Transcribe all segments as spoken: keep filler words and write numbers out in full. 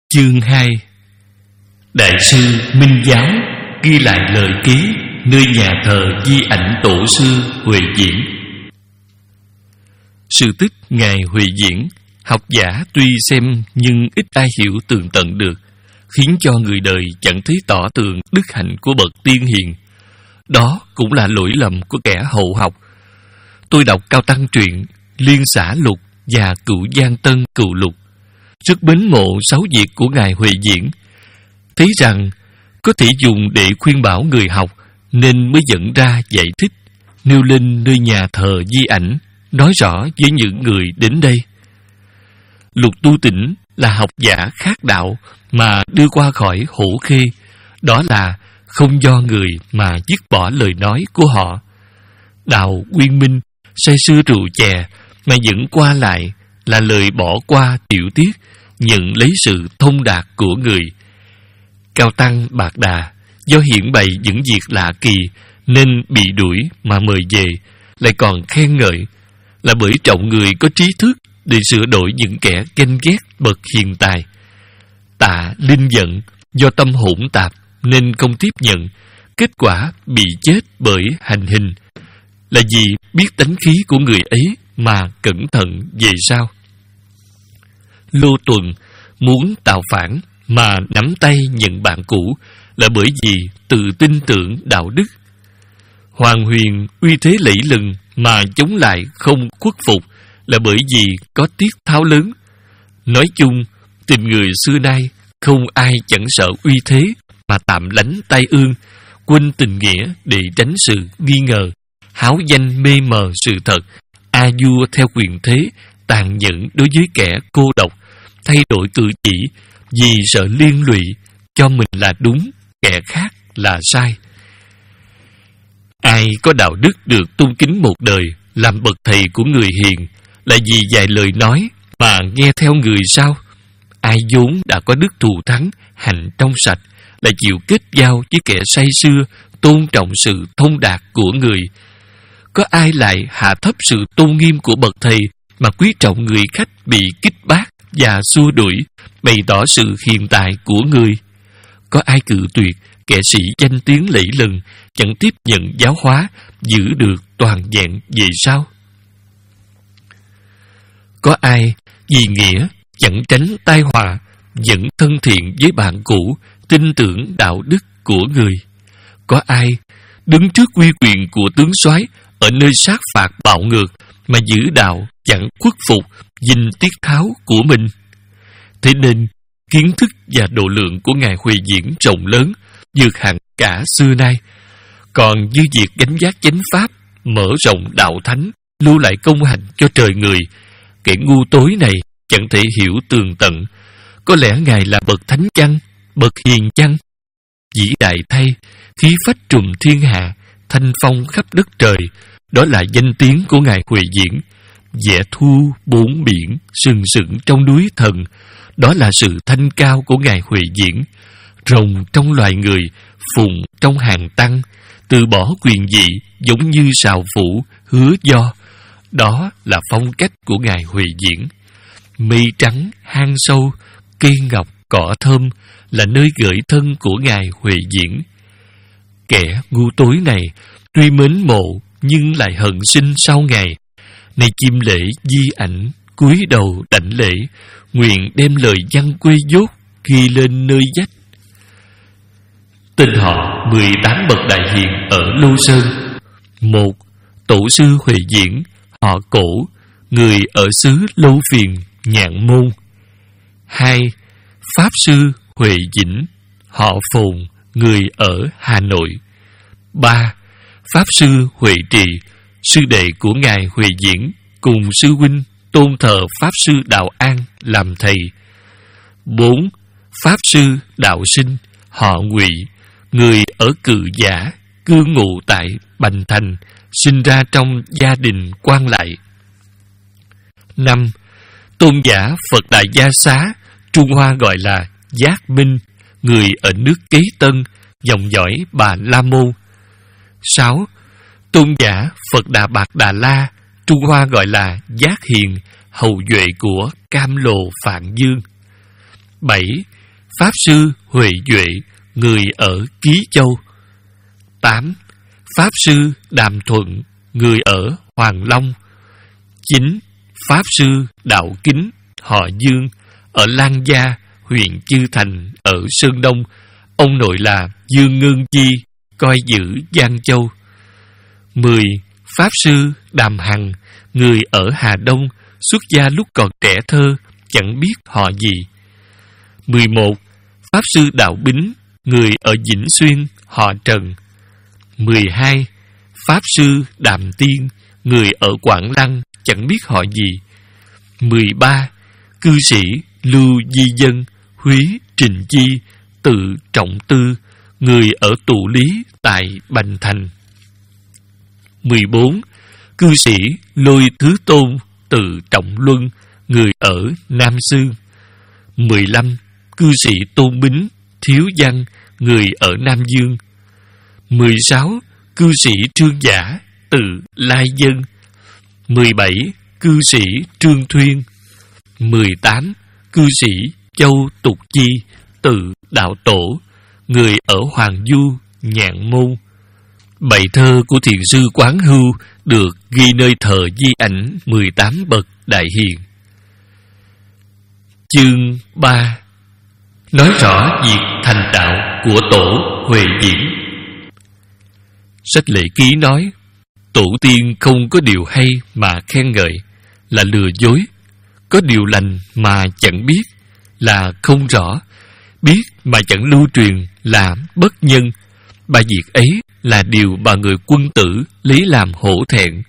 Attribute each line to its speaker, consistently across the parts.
Speaker 1: Chương hai. Đại sư Minh Giáo ghi lại lời ký nơi nhà thờ di ảnh tổ sư Huệ Diễn. Sự tích Ngài Huệ Diễn, học giả tuy xem nhưng ít ai hiểu tường tận được, khiến cho người đời chẳng thấy tỏ tường đức hạnh của bậc tiên hiền. Đó cũng là lỗi lầm của kẻ hậu học. Tôi đọc Cao Tăng truyện, Liên Xã Lục và Cựu Giang Tân Cựu Lục, rất mến mộ sáu việc của Ngài Huệ Diễn, thấy rằng có thể dùng để khuyên bảo người học, nên mới dẫn ra giải thích, nêu lên nơi nhà thờ di ảnh, nói rõ với những người đến đây. Lục Tu Tĩnh là học giả khác đạo mà đưa qua khỏi Hổ Khê, đó là không do người mà dứt bỏ lời nói của họ. Đạo Nguyên Minh say sưa rượu chè mà vẫn qua lại là lời bỏ qua tiểu tiết, nhận lấy sự thông đạt của người. Cao Tăng Bạc Đà do hiển bày những việc lạ kỳ nên bị đuổi mà mời về, lại còn khen ngợi là bởi trọng người có trí thức để sửa đổi những kẻ ganh ghét bậc hiền tài. Tạ Linh giận do tâm hỗn tạp nên không tiếp nhận, kết quả bị chết bởi hành hình, là vì biết tánh khí của người ấy mà cẩn thận về sau. Lô Tuần muốn tạo phản mà nắm tay nhận bạn cũ là bởi vì tự tin tưởng đạo đức. Hoàng Huyền uy thế lẫy lừng mà chống lại không khuất phục là bởi vì có tiết tháo lớn. Nói chung, tình người xưa nay không ai chẳng sợ uy thế mà tạm lánh tai ương, quên tình nghĩa để tránh sự nghi ngờ, háo danh mê mờ sự thật, a vua theo quyền thế, tàn nhẫn đối với kẻ cô độc, thay đổi cử chỉ vì sợ liên lụy, cho mình là đúng, kẻ khác là sai. Ai có đạo đức được tôn kính một đời, làm bậc thầy của người hiền, là vì vài lời nói mà nghe theo người sao? Ai vốn đã có đức thù thắng, hành trong sạch, là chịu kết giao với kẻ say sưa, tôn trọng sự thông đạt của người. Có ai lại hạ thấp sự tôn nghiêm của bậc thầy mà quý trọng người khách bị kích bác và xua đuổi, bày tỏ sự hiền tài của người? Có ai cự tuyệt kẻ sĩ danh tiếng lẫy lừng, chẳng tiếp nhận giáo hóa, giữ được toàn vẹn về sau? Có ai vì nghĩa chẳng tránh tai họa, vẫn thân thiện với bạn cũ, tin tưởng đạo đức của người? Có ai đứng trước uy quyền của tướng soái ở nơi sát phạt bạo ngược mà giữ đạo chẳng khuất phục, dình tiết tháo của mình? Thế nên kiến thức và độ lượng của Ngài Huệ Diễn rộng lớn, vượt hẳn cả xưa nay. Còn như việc gánh vác chánh pháp, mở rộng đạo thánh, lưu lại công hành cho trời người, kẻ ngu tối này chẳng thể hiểu tường tận. Có lẽ Ngài là bậc thánh chăng, bậc hiền chăng? Vĩ đại thay, khí phách trùm thiên hạ, thanh phong khắp đất trời, đó là danh tiếng của Ngài Huệ Diễn. Vẽ thu bốn biển, sừng sững trong núi thần, đó là sự thanh cao của Ngài Huệ Diễn. Rồng trong loài người, phụng trong hàng tăng, từ bỏ quyền vị giống như sào phủ, hứa do, đó là phong cách của Ngài Huệ Diễn. Mây trắng, hang sâu, cây ngọc, cỏ thơm là nơi gửi thân của Ngài Huệ Diễn. Kẻ ngu tối này tuy mến mộ nhưng lại hận sinh sau Ngài. Này chim lễ di ảnh, cúi đầu đảnh lễ, nguyện đem lời văn quê dốt ghi lên nơi vách. Tên họ mười tám bậc đại hiền ở Lô Sơn. Một, tổ sư Huệ Diễn, họ Cổ, người ở xứ Lâu Phiền, Nhạn Môn. Hai, pháp sư Huệ Dĩnh, họ Phồn, người ở Hà Nội. Ba, pháp sư Huệ Trì, sư đệ của Ngài Huệ Diễn, cùng sư huynh tôn thờ pháp sư Đạo An làm thầy. Bốn, pháp sư Đạo Sinh, họ Ngụy, người ở Cự Giả, cư ngụ tại Bành Thành, sinh ra trong gia đình quan lại. Năm, tôn giả Phật Đại Gia Xá, Trung Hoa gọi là Giác Minh, người ở nước Kế Tân, dòng dõi Bà La Môn. Sáu, tôn giả Phật Đà Bạc Đà La, Trung Hoa gọi là Giác Hiền, hậu duệ của Cam Lồ Phạn Dương. Bảy, Pháp sư Huệ Duệ, người ở Ký Châu. Tám. Pháp sư Đàm Thuận, người ở Hoàng Long. Chín. Pháp sư Đạo Kính, họ Dương, ở Lan Gia, huyện Chư Thành, ở Sơn Đông. Ông nội là Dương Ngân Chi, coi giữ Giang Châu. Mười. Pháp sư Đàm Hằng, người ở Hà Đông, xuất gia lúc còn trẻ thơ, chẳng biết họ gì. Mười một. Pháp sư Đạo Bính, người ở Vĩnh Xuyên, họ Trần. Mười hai. Pháp sư Đàm Tiên, người ở Quảng Lăng, chẳng biết họ gì. Mười ba. Cư sĩ Lưu Di Dân, Húy Trình Chi, tự Trọng Tư, người ở Tụ Lý tại Bành Thành. Mười bốn. Cư sĩ Lôi Thứ Tôn, tự Trọng Luân, người ở Nam Sương. Mười lăm. Cư sĩ Tôn Bính, Thiếu Văn, người ở Nam Dương. Mười sáu. Cư sĩ Trương Giả, tự Lai Dân. Mười bảy. Cư sĩ Trương Thuyên. Mười tám. Cư sĩ Châu Tục Chi, tự Đạo Tổ, người ở Hoàng Du, Nhạn Môn. Bài thơ của thiền sư Quán Hưu được ghi nơi thờ di ảnh mười tám bậc đại hiền. Chương ba. Nói rõ việc thành đạo của Tổ Huệ Diễn. Sách Lệ Ký nói, tổ tiên không có điều hay mà khen ngợi, là lừa dối; có điều lành mà chẳng biết, là không rõ; biết mà chẳng lưu truyền, là bất nhân. Ba việc ấy là điều mà người quân tử lấy làm hổ thẹn.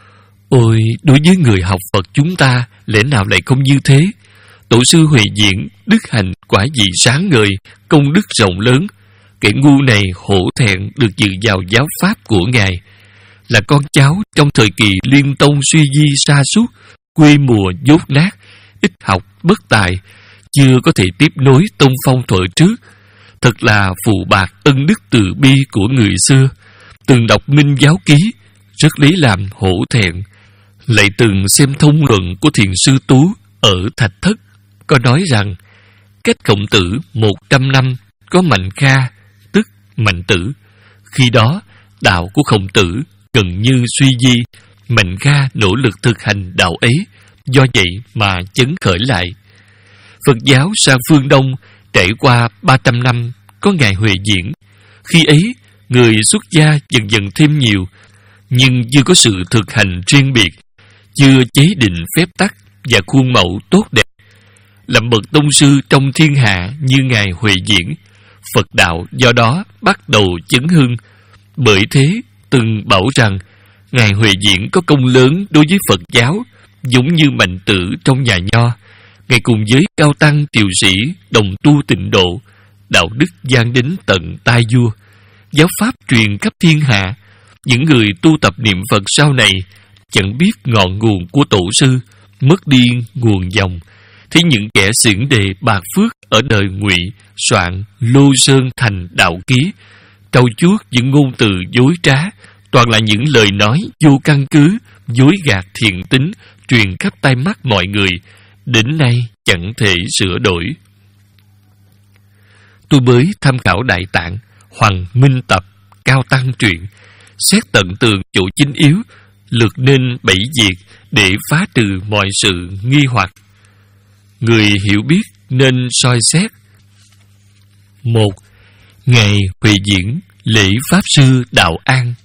Speaker 1: Ôi, đối với người học Phật chúng ta, lẽ nào lại không như thế? Tổ sư Huệ Diễn đức hạnh quả gì sáng ngời, công đức rộng lớn. Kẻ ngu này hổ thẹn được dự vào giáo pháp của Ngài, là con cháu trong thời kỳ Liên Tông suy di sa sút, quê mùa dốt nát, ít học bất tài, chưa có thể tiếp nối tông phong thuở trước. Thật là phụ bạc ân đức từ bi của người xưa. Từng đọc Minh Giáo Ký, rất lấy làm hổ thẹn. Lại từng xem thông luận của thiền sư Tú ở Thạch Thất, có nói rằng cách Khổng Tử một trăm năm có Mạnh Kha, tức Mạnh Tử. Khi đó đạo của Khổng Tử gần như suy di, Mạnh Kha nỗ lực thực hành đạo ấy, do vậy mà chấn khởi lại. Phật giáo sang phương Đông trải qua ba trăm năm có Ngài Huệ Diễn. Khi ấy người xuất gia dần dần thêm nhiều, nhưng chưa có sự thực hành riêng biệt, chưa chế định phép tắc và khuôn mẫu tốt đẹp. Làm bậc tông sư trong thiên hạ như Ngài Huệ Diễn, Phật đạo do đó bắt đầu chấn hưng. Bởi thế từng bảo rằng Ngài Huệ Diễn có công lớn đối với Phật giáo, giống như Mạnh Tử trong nhà Nho. Ngài cùng với cao tăng triều sĩ đồng tu tịnh độ, đạo đức vang đến tận tai vua, giáo pháp truyền khắp thiên hạ. Những người tu tập niệm Phật sau này chẳng biết ngọn nguồn của tổ sư, mất đi nguồn dòng. Thế những kẻ xỉn đề bạc phước ở đời Ngụy soạn Lô Sơn Thành Đạo Ký, trau chuốt những ngôn từ dối trá, toàn là những lời nói vô căn cứ, dối gạt thiện tính, truyền khắp tai mắt mọi người, đến nay chẳng thể sửa đổi. Tôi mới tham khảo Đại Tạng, Hoàng Minh Tập, Cao Tăng truyện, xét tận tường chỗ chính yếu, lược nên bảy việc để phá trừ mọi sự nghi hoặc. Người hiểu biết nên soi xét. Một. Ngày Huệ Diễn lễ Pháp Sư Đạo An.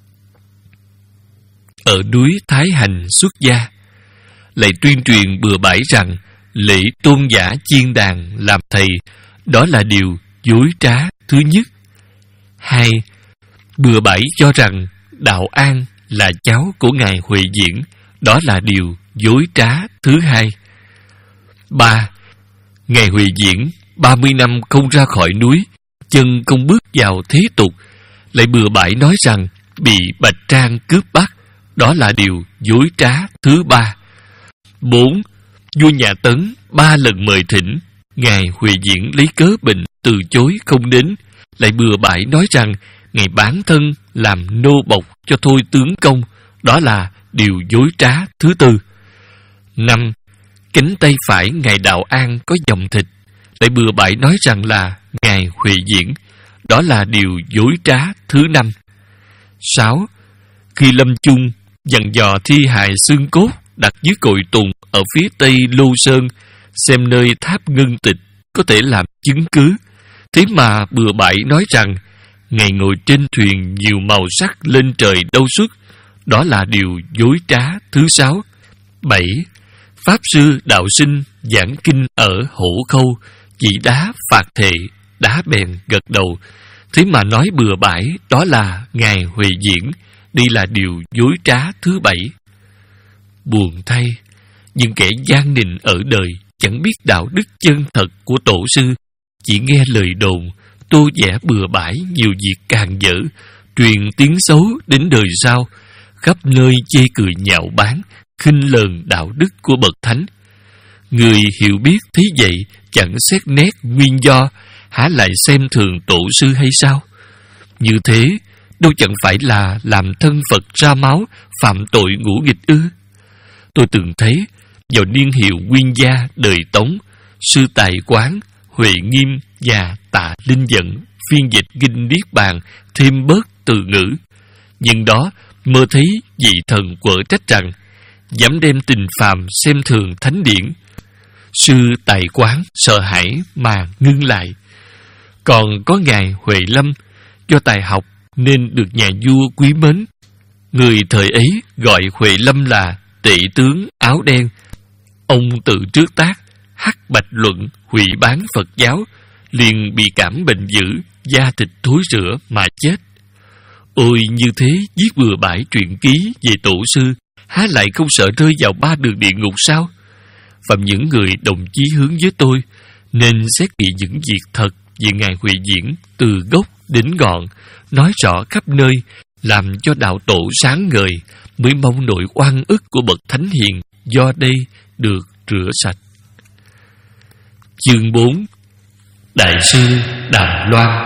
Speaker 1: Ở núi Thái Hành xuất gia, lại tuyên truyền bừa bãi rằng lễ tôn giả chiên đàn làm thầy, đó là điều dối trá thứ nhất. Hai. Bừa bãi cho rằng Đạo An là cháu của Ngài Huệ Diễn, đó là điều dối trá thứ hai. Ba. Ngài Huệ Diễn ba mươi năm không ra khỏi núi, chân không bước vào thế tục, lại bừa bãi nói rằng bị Bạch Trang cướp bắt, đó là điều dối trá thứ ba. Bốn. Vua nhà Tấn ba lần mời thỉnh, Ngài Huệ Diễn lấy cớ bệnh từ chối không đến, lại bừa bãi nói rằng Ngài bán thân làm nô bộc cho Thôi tướng công, đó là điều dối trá thứ tư. Năm. Cánh tay phải Ngài Đạo An có dòng thịt, lại bừa bãi nói rằng là Ngài Huệ Diễn. Đó là điều dối trá thứ năm. Sáu. Khi lâm chung, dặn dò thi hài xương cốt đặt dưới cội tùng ở phía tây Lô Sơn, xem nơi tháp ngân tịch có thể làm chứng cứ. Thế mà bừa bãi nói rằng Ngài ngồi trên thuyền nhiều màu sắc lên trời đâu suốt. Đó là điều dối trá thứ sáu. Bảy. Pháp sư đạo sinh giảng kinh ở Hổ Khâu, chỉ đá phạt thệ, đá bèn gật đầu. Thế mà nói bừa bãi đó là Ngài Huệ Diễn. Đây là điều dối trá thứ bảy. Buồn thay, những kẻ gian nịnh ở đời chẳng biết đạo đức chân thật của tổ sư, chỉ nghe lời đồn, tô vẽ bừa bãi nhiều việc càng dở, truyền tiếng xấu đến đời sau, khắp nơi chê cười nhạo báng, khinh lờn đạo đức của bậc thánh. Người hiểu biết thấy vậy chẳng xét nét nguyên do, há lại xem thường tổ sư hay sao? Như thế đâu chẳng phải là làm thân Phật ra máu, phạm tội ngũ nghịch ư? Tôi từng thấy vào niên hiệu Nguyên Gia đời Tống, sư Tài Quán, Huệ Nghiêm và Tạ Linh Dẫn phiên dịch kinh Niết Bàn thêm bớt từ ngữ. Nhưng đó mơ thấy vị thần quở trách rằng dám đem tình phàm xem thường thánh điển. Sư Tài Quán sợ hãi mà ngưng lại. Còn có Ngài Huệ Lâm, do tài học nên được nhà vua quý mến. Người thời ấy gọi Huệ Lâm là tể tướng áo đen. Ông tự trước tác hắc bạch luận hủy bán Phật giáo, liền bị cảm bệnh dữ, da thịt thối rữa mà chết. Ôi, như thế viết bừa bãi truyện ký về tổ sư, há lại không sợ rơi vào ba đường địa ngục sao? Phạm những người đồng chí hướng với tôi nên xét kỹ những việc thật về Ngài Huệ Diễn từ gốc đến ngọn, nói rõ khắp nơi, làm cho đạo tổ sáng ngời, mới mong nội oan ức của bậc thánh hiền do đây được rửa sạch. Chương bốn. Đại sư Đàm Loan.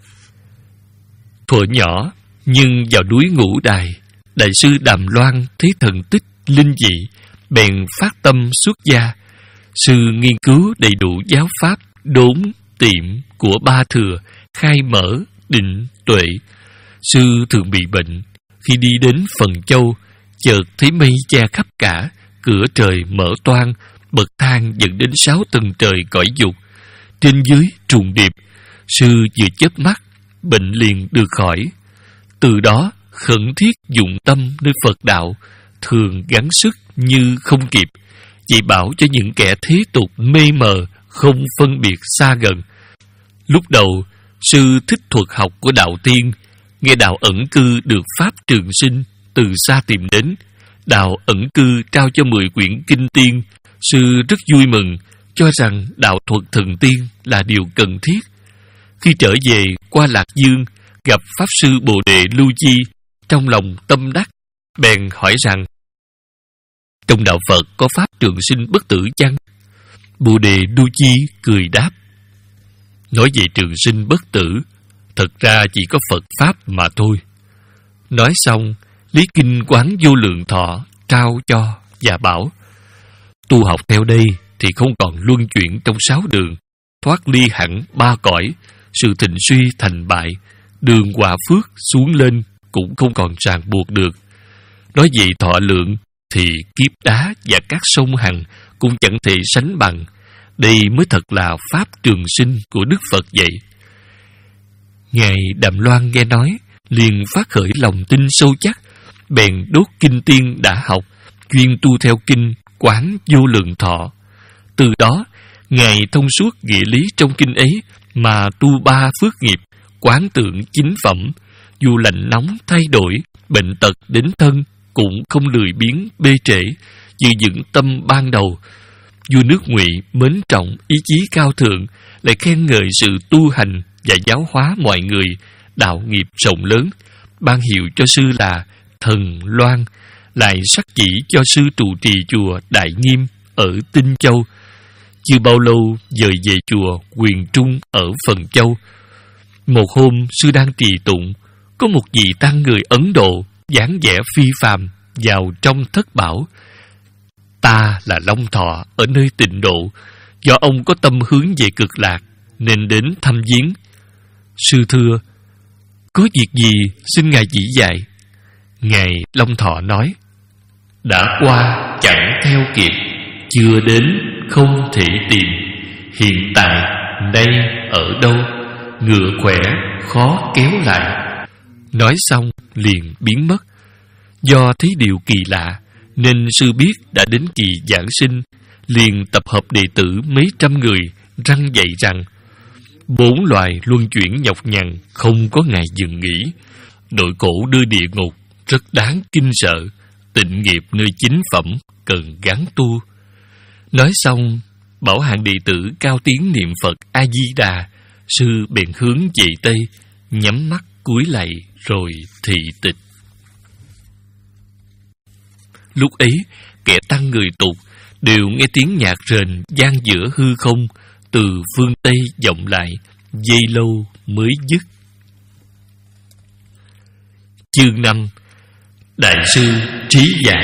Speaker 1: Thuở nhỏ, nhưng vào núi Ngũ Đài, Đại sư Đàm Loan thấy thần tích linh dị, bèn phát tâm xuất gia. Sư nghiên cứu đầy đủ giáo pháp đốn tiệm của ba thừa, khai mở, định, tuệ. Sư thường bị bệnh. Khi đi đến Phần Châu, chợt thấy mây che khắp cả, cửa trời mở toang, bậc thang dẫn đến sáu tầng trời cõi dục. Trên dưới trùng điệp, sư vừa chớp mắt, bệnh liền được khỏi. Từ đó khẩn thiết dụng tâm nơi Phật đạo, thường gắng sức như không kịp, chỉ bảo cho những kẻ thế tục mê mờ, không phân biệt xa gần. Lúc đầu, sư thích thuật học của đạo tiên, nghe đạo ẩn cư được pháp trường sinh, từ xa tìm đến. Đạo ẩn cư trao cho mười quyển kinh tiên, sư rất vui mừng, cho rằng đạo thuật thần tiên là điều cần thiết. Khi trở về qua Lạc Dương, gặp Pháp sư Bồ Đề Lưu Chi, trong lòng tâm đắc, bèn hỏi rằng: trong đạo Phật có pháp trường sinh bất tử chăng? Bồ Đề Lưu Chi cười đáp: nói về trường sinh bất tử, thật ra chỉ có Phật pháp mà thôi. Nói xong, lấy kinh Quán Vô Lượng Thọ trao cho và bảo: tu học theo đây thì không còn luân chuyển trong sáu đường, thoát ly hẳn ba cõi, sự thịnh suy thành bại, đường quả phước xuống lên cũng không còn ràng buộc được. Nói về thọ lượng thì kiếp đá và các sông Hằng cũng chẳng thể sánh bằng. Đây mới thật là pháp trường sinh của Đức Phật vậy. Ngài Đàm Loan nghe nói, liền phát khởi lòng tin sâu chắc, bèn đốt kinh tiên đã học, chuyên tu theo kinh Quán Vô Lượng Thọ. Từ đó, Ngài thông suốt nghĩa lý trong kinh ấy mà tu ba phước nghiệp, quán tưởng chính phẩm, dù lạnh nóng thay đổi, bệnh tật đến thân cũng không lười biếng bê trễ, giữ vững tâm ban đầu. Vua nước Ngụy mến trọng ý chí cao thượng, lại khen ngợi sự tu hành và giáo hóa mọi người, đạo nghiệp rộng lớn, ban hiệu cho sư là Thần Loan, lại sắc chỉ cho sư trụ trì chùa Đại Nghiêm ở Tinh Châu. Chưa bao lâu dời về chùa Quyền Trung ở Phần Châu. Một hôm sư đang trì tụng, có một vị tăng người Ấn Độ dáng vẻ phi phàm vào trong thất bảo: ta là Long Thọ ở nơi Tịnh Độ, Do ông có tâm hướng về cực lạc nên đến thăm viếng. Sư thưa, có việc gì xin ngài chỉ dạy. Ngài Long Thọ nói: đã qua chẳng theo kịp, chưa đến không thể tìm. Hiện tại nay ở đâu, ngựa khỏe khó kéo lại. Nói xong liền biến mất. Do thấy điều kỳ lạ nên sư biết đã đến kỳ giảng sinh, liền tập hợp đệ tử mấy trăm người, răn dạy rằng bốn loài luân chuyển nhọc nhằn, không có ngày dừng nghỉ. Đội cổ đưa địa ngục rất đáng kinh sợ. Tịnh nghiệp nơi chính phẩm cần gắng tu. Nói xong bảo hạng đệ tử cao tiếng niệm Phật A Di Đà. Sư bèn hướng về Tây, nhắm mắt cúi lạy rồi thị tịch. Lúc ấy kẻ tăng người tục đều nghe tiếng nhạc rền vang giữa hư không, từ phương Tây vọng lại, giây lâu mới dứt. Chương năm. Đại sư Trí Giả.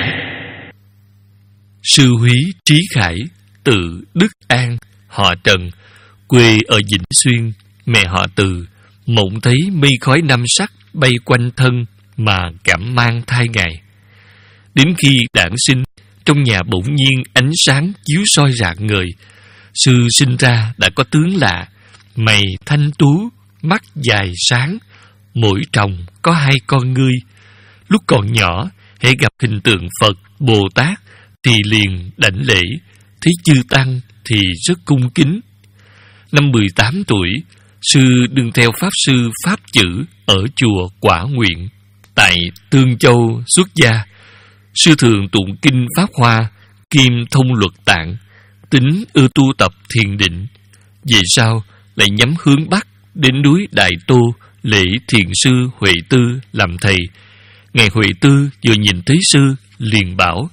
Speaker 1: Sư húy Trí Khải, tự Đức An, họ Trần, quê ở Vĩnh Xuyên. Mẹ họ Từ mộng thấy mây khói năm sắc bay quanh thân mà cảm mang thai ngài. Đến khi đản sinh, trong nhà bỗng nhiên ánh sáng chiếu soi rạng ngời. Sư sinh ra đã có tướng lạ, mày thanh tú, mắt dài sáng, mỗi tròng có hai con ngươi. Lúc còn nhỏ, hễ gặp hình tượng Phật, Bồ Tát thì liền đảnh lễ, thấy chư tăng thì rất cung kính. Năm mười tám tuổi, sư đương theo pháp sư Pháp Chữ ở chùa Quả Nguyện tại Tương Châu xuất gia. Sư thường tụng kinh Pháp Hoa, kim thông luật tạng, tính ưa tu tập thiền định. Về sau lại nhắm hướng Bắc đến núi Đại Tô lễ thiền sư Huệ Tư làm thầy. Ngài Huệ Tư vừa nhìn thấy sư liền bảo: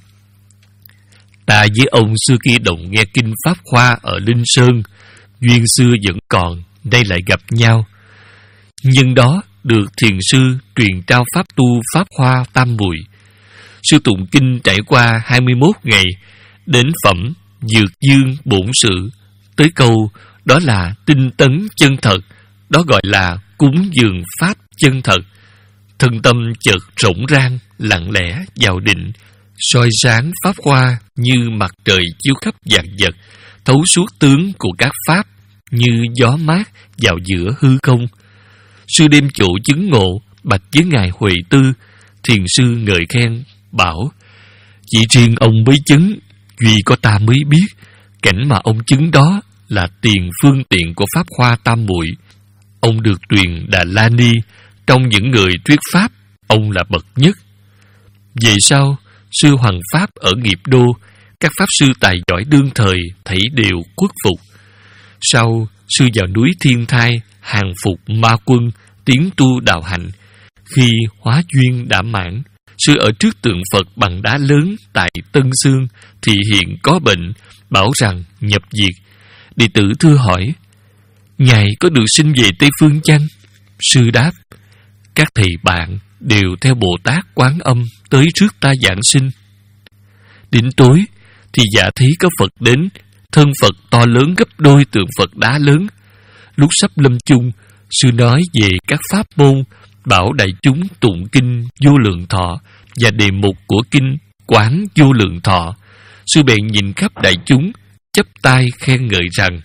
Speaker 1: ta với ông xưa kia đồng nghe kinh Pháp Hoa ở Linh Sơn, duyên xưa vẫn còn, đây lại gặp nhau. Nhân đó được thiền sư truyền trao pháp tu Pháp Hoa Tam Muội. Sư tụng kinh trải qua hai mươi mốt ngày, đến phẩm Dược Dương Bổn Sự, tới câu đó là tinh tấn chân thật, đó gọi là cúng dường pháp chân thật. Thân tâm chợt rỗng rang, lặng lẽ vào định, soi sáng Pháp Hoa như mặt trời chiếu khắp vạn vật, thấu suốt tướng của các pháp như gió mát vào giữa hư không. Sư đem chỗ chứng ngộ bạch với ngài Huệ Tư. Thiền sư ngợi khen bảo: chỉ riêng ông mới chứng, duy có ta mới biết. Cảnh mà ông chứng đó là tiền phương tiện của Pháp Hoa Tam Muội. Ông được truyền Đà La Ni, trong những người thuyết pháp, ông là bậc nhất. Về sau, sư Hoằng Pháp ở Nghiệp Đô, các pháp sư tài giỏi đương thời thấy đều khuất phục. Sau, sư vào núi Thiên Thai, hàng phục ma quân, tiến tu đạo hạnh. Khi hóa duyên đã mãn, sư ở trước tượng Phật bằng đá lớn tại Tân Xương thì hiện có bệnh, bảo rằng nhập diệt. Đệ tử thưa hỏi: ngài có được sinh về Tây Phương chăng? Sư đáp: các thầy bạn đều theo Bồ Tát Quán Âm tới trước ta giảng sinh. Đến tối thì dạ thấy có Phật đến, thân Phật to lớn gấp đôi tượng Phật đá lớn. Lúc sắp lâm chung, sư nói về các pháp môn, bảo đại chúng tụng kinh Vô Lượng Thọ và đề mục của kinh Quán Vô Lượng Thọ. Sư bèn nhìn khắp đại chúng, chắp tay khen ngợi rằng: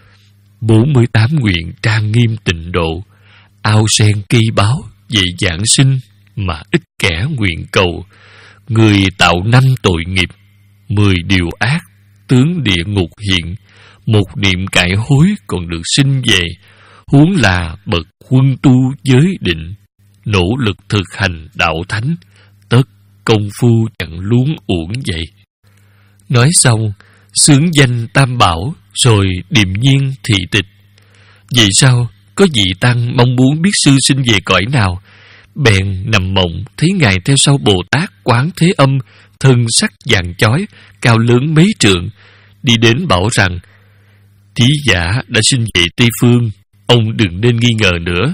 Speaker 1: bốn mươi tám nguyện trang nghiêm tịnh độ, ao sen cây báo về giảng sinh mà ít kẻ nguyện cầu. Người tạo năm tội nghiệp, mười điều ác, tướng địa ngục hiện. Một niệm cải hối còn được sinh về, huống là bậc huân tu giới định. Nỗ lực thực hành đạo thánh, tất công phu chẳng luống uổng vậy. Nói xong, xướng danh Tam Bảo, rồi điềm nhiên thị tịch. Vì sao có vị tăng mong muốn biết sư sinh về cõi nào, bèn nằm mộng thấy ngài theo sau Bồ Tát Quán Thế Âm, thân sắc vàng chói, cao lớn mấy trượng, đi đến bảo rằng: trí giả đã sinh về Tây Phương, ông đừng nên nghi ngờ nữa.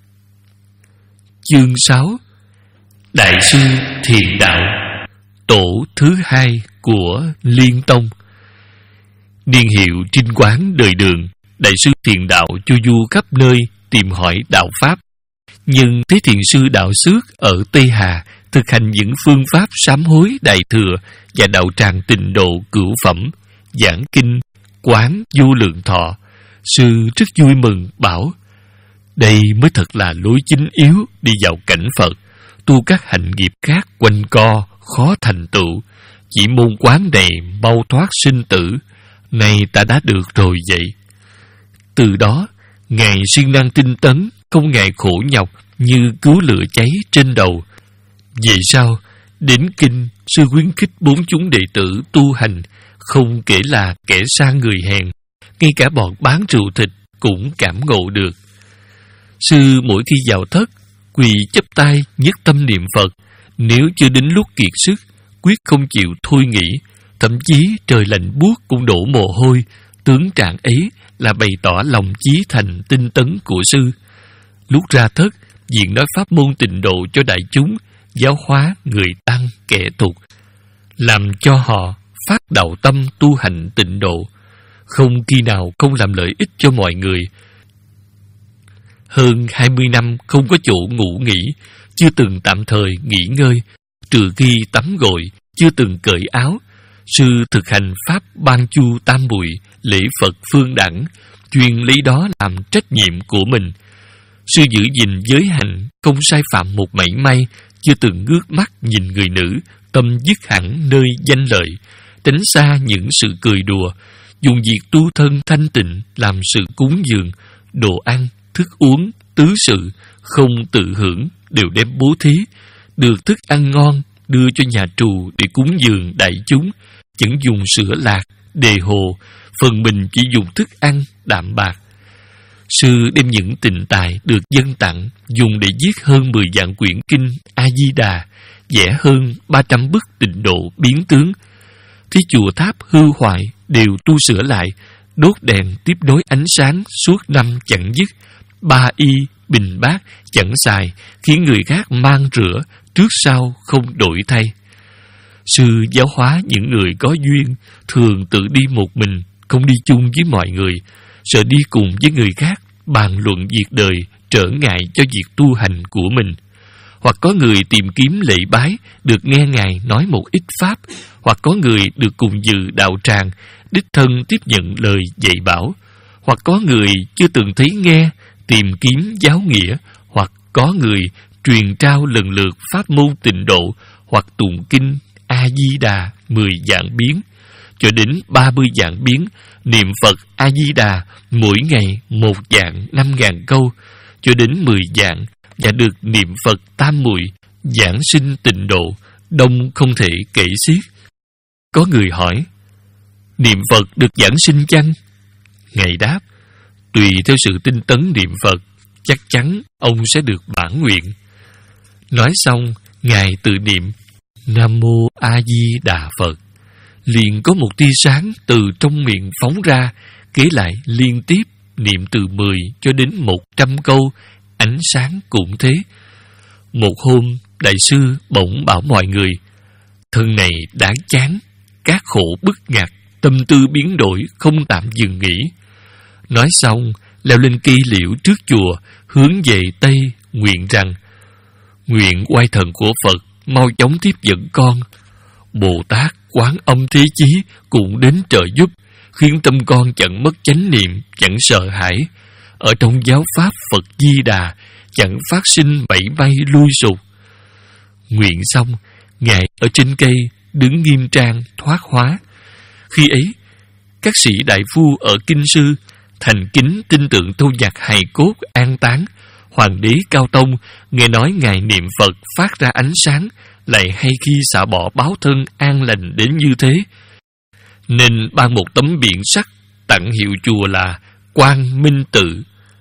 Speaker 1: Chương sáu. Đại sư Thiền Đạo, tổ thứ hai của Liên Tông. Niên hiệu trinh quán đời Đường, đại sư thiền đạo chu du khắp nơi tìm hỏi đạo pháp. Nhưng thấy thiền sư Đạo Xước ở Tây Hà thực hành những phương pháp sám hối đại thừa và đạo tràng tịnh độ cửu phẩm, giảng kinh quán vô lượng thọ, sư rất vui mừng bảo: đây mới thật là lối chính yếu đi vào cảnh Phật. Tu các hạnh nghiệp khác quanh co khó thành tựu, chỉ môn quán này mau thoát sinh tử. Nay ta đã được rồi vậy. Từ đó ngài siêng năng tinh tấn, không ngại khổ nhọc như cứu lửa cháy trên đầu. Về sau đến kinh, sư khuyến khích bốn chúng đệ tử tu hành, không kể là kẻ sang người hèn, ngay cả bọn bán rượu thịt cũng cảm ngộ được. Sư mỗi khi vào thất, quỳ chắp tay nhất tâm niệm Phật. Nếu chưa đến lúc kiệt sức, quyết không chịu thôi nghỉ. Thậm chí trời lạnh buốt cũng đổ mồ hôi. Tướng trạng ấy là bày tỏ lòng chí thành tinh tấn của sư. Lúc ra thất, diện nói pháp môn tịnh độ cho đại chúng, giáo hóa người tăng kẻ tục, làm cho họ phát đạo tâm tu hành tịnh độ, không khi nào không làm lợi ích cho mọi người. Hơn hai mươi năm không có chỗ ngủ nghỉ, chưa từng tạm thời nghỉ ngơi, trừ khi tắm gội, chưa từng cởi áo. Sư thực hành pháp ban chu tam muội, lễ Phật phương đẳng, chuyên lấy đó làm trách nhiệm của mình. Sư giữ gìn giới hạnh, không sai phạm một mảy may, chưa từng ngước mắt nhìn người nữ, tâm dứt hẳn nơi danh lợi, tránh xa những sự cười đùa, dùng việc tu thân thanh tịnh làm sự cúng dường, đồ ăn, thức uống, tứ sự, không tự hưởng, đều đem bố thí, được thức ăn ngon, đưa cho nhà trù để cúng dường đại chúng, chẳng dùng sữa lạc, đề hồ, phần mình chỉ dùng thức ăn đạm bạc. Sư đem những tịnh tài được dân tặng dùng để viết hơn mười vạn quyển kinh A Di Đà, vẽ hơn ba trăm bức tịnh độ biến tướng. Khi chùa tháp hư hoại đều tu sửa lại, đốt đèn tiếp nối ánh sáng suốt năm chẳng dứt, ba y bình bát chẳng xài, khiến người khác mang rửa trước sau không đổi thay. Sư giáo hóa những người có duyên thường tự đi một mình, không đi chung với mọi người, sợ đi cùng với người khác bàn luận việc đời trở ngại cho việc tu hành của mình. Hoặc có người tìm kiếm lễ bái, được nghe Ngài nói một ít pháp, hoặc có người được cùng dự đạo tràng, đích thân tiếp nhận lời dạy bảo, hoặc có người chưa từng thấy nghe, tìm kiếm giáo nghĩa, hoặc có người truyền trao lần lượt pháp môn tịnh độ, hoặc tụng kinh A Di Đà mười vạn biến, cho đến ba mươi vạn biến, niệm Phật A Di Đà mỗi ngày một vạn năm ngàn câu, cho đến mười vạn, và được niệm Phật tam muội, giảng sinh tịnh độ, đông không thể kể xiết. Có người hỏi: niệm Phật được giảng sinh chăng? Ngài đáp: tùy theo sự tinh tấn niệm Phật, chắc chắn ông sẽ được bản nguyện. Nói xong, Ngài tự niệm Nam Mô A Di Đà Phật, liền có một tia sáng từ trong miệng phóng ra, kế lại liên tiếp niệm từ mười cho đến một trăm câu, ánh sáng cũng thế. Một hôm, đại sư bỗng bảo mọi người: thân này đáng chán, các khổ bức ngặt, tâm tư biến đổi, không tạm dừng nghỉ. Nói xong, leo lên cây liễu trước chùa, hướng về Tây, nguyện rằng: nguyện oai thần của Phật mau chóng tiếp dẫn con. Bồ Tát Quán Âm Thế Chí cũng đến trợ giúp, khiến tâm con chẳng mất chánh niệm, chẳng sợ hãi. Ở trong giáo pháp Phật Di Đà, chẳng phát sinh bảy bay lui sụp. Nguyện xong, Ngài ở trên cây đứng nghiêm trang thoát hóa. Khi ấy, các sĩ đại phu ở kinh sư thành kính tin tưởng thâu nhặt hài cốt an táng. Hoàng đế Cao Tông nghe nói Ngài niệm Phật phát ra ánh sáng, lại hay khi xả bỏ báo thân an lành đến như thế, nên ban một tấm biển sắt tặng hiệu chùa là Quang Minh Tự.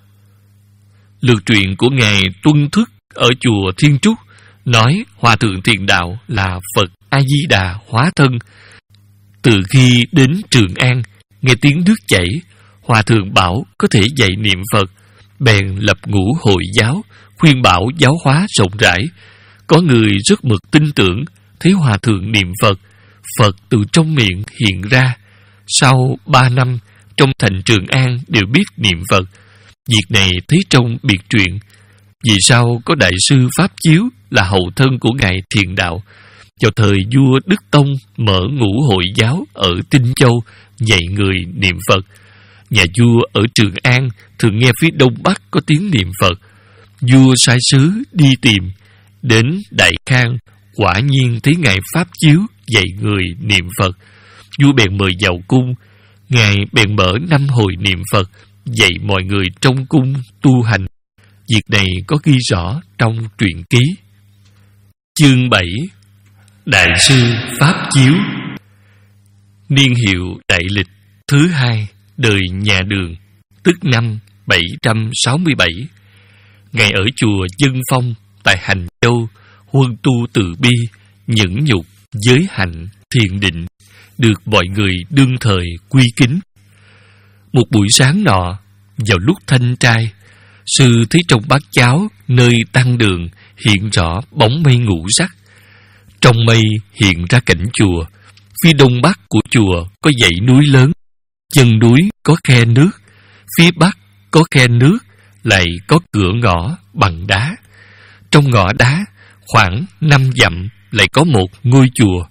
Speaker 1: Lược truyện của Ngài Tuân Thức ở chùa Thiên Trúc nói Hòa thượng Thiền Đạo là Phật A Di Đà hóa thân. Từ khi đến Trường An, nghe tiếng nước chảy, Hòa thượng bảo có thể dạy niệm Phật, bèn lập ngũ hội giáo, khuyên bảo giáo hóa rộng rãi. Có người rất mực tin tưởng, thấy Hòa thượng niệm Phật, Phật từ trong miệng hiện ra. sau ba năm trong thành Trường An đều biết niệm Phật. Việc này thấy trong biệt truyện. Vì sao có đại sư Pháp Chiếu là hậu thân của ngài Thiền Đạo, vào thời vua Đức Tông mở ngũ hội giáo ở Tinh Châu dạy người niệm Phật. Nhà vua ở Trường An thường nghe phía đông bắc có tiếng niệm Phật. Vua sai sứ đi tìm, đến Đại Khang quả nhiên thấy ngài Pháp Chiếu dạy người niệm Phật. Vua bèn mời vào cung. Ngài bèn mở năm hồi niệm Phật, dạy mọi người trong cung tu hành. Việc này có ghi rõ trong truyện ký. Chương bảy. Đại sư Pháp Chiếu. Niên hiệu Đại Lịch thứ hai đời nhà Đường, tức năm bảy trăm sáu mươi bảy. Ngài ở chùa Dân Phong tại Hành Châu, huân tu từ bi, nhẫn nhục, giới hạnh, thiền định, được mọi người đương thời quy kính. Một buổi sáng nọ, vào lúc thanh trai, sư thấy trong bát cháo nơi tăng đường hiện rõ bóng mây ngũ sắc. Trong mây hiện ra cảnh chùa. Phía đông bắc của chùa có dãy núi lớn, chân núi có khe nước, phía bắc có khe nước, lại có cửa ngõ bằng đá. Trong ngõ đá khoảng năm dặm lại có một ngôi chùa.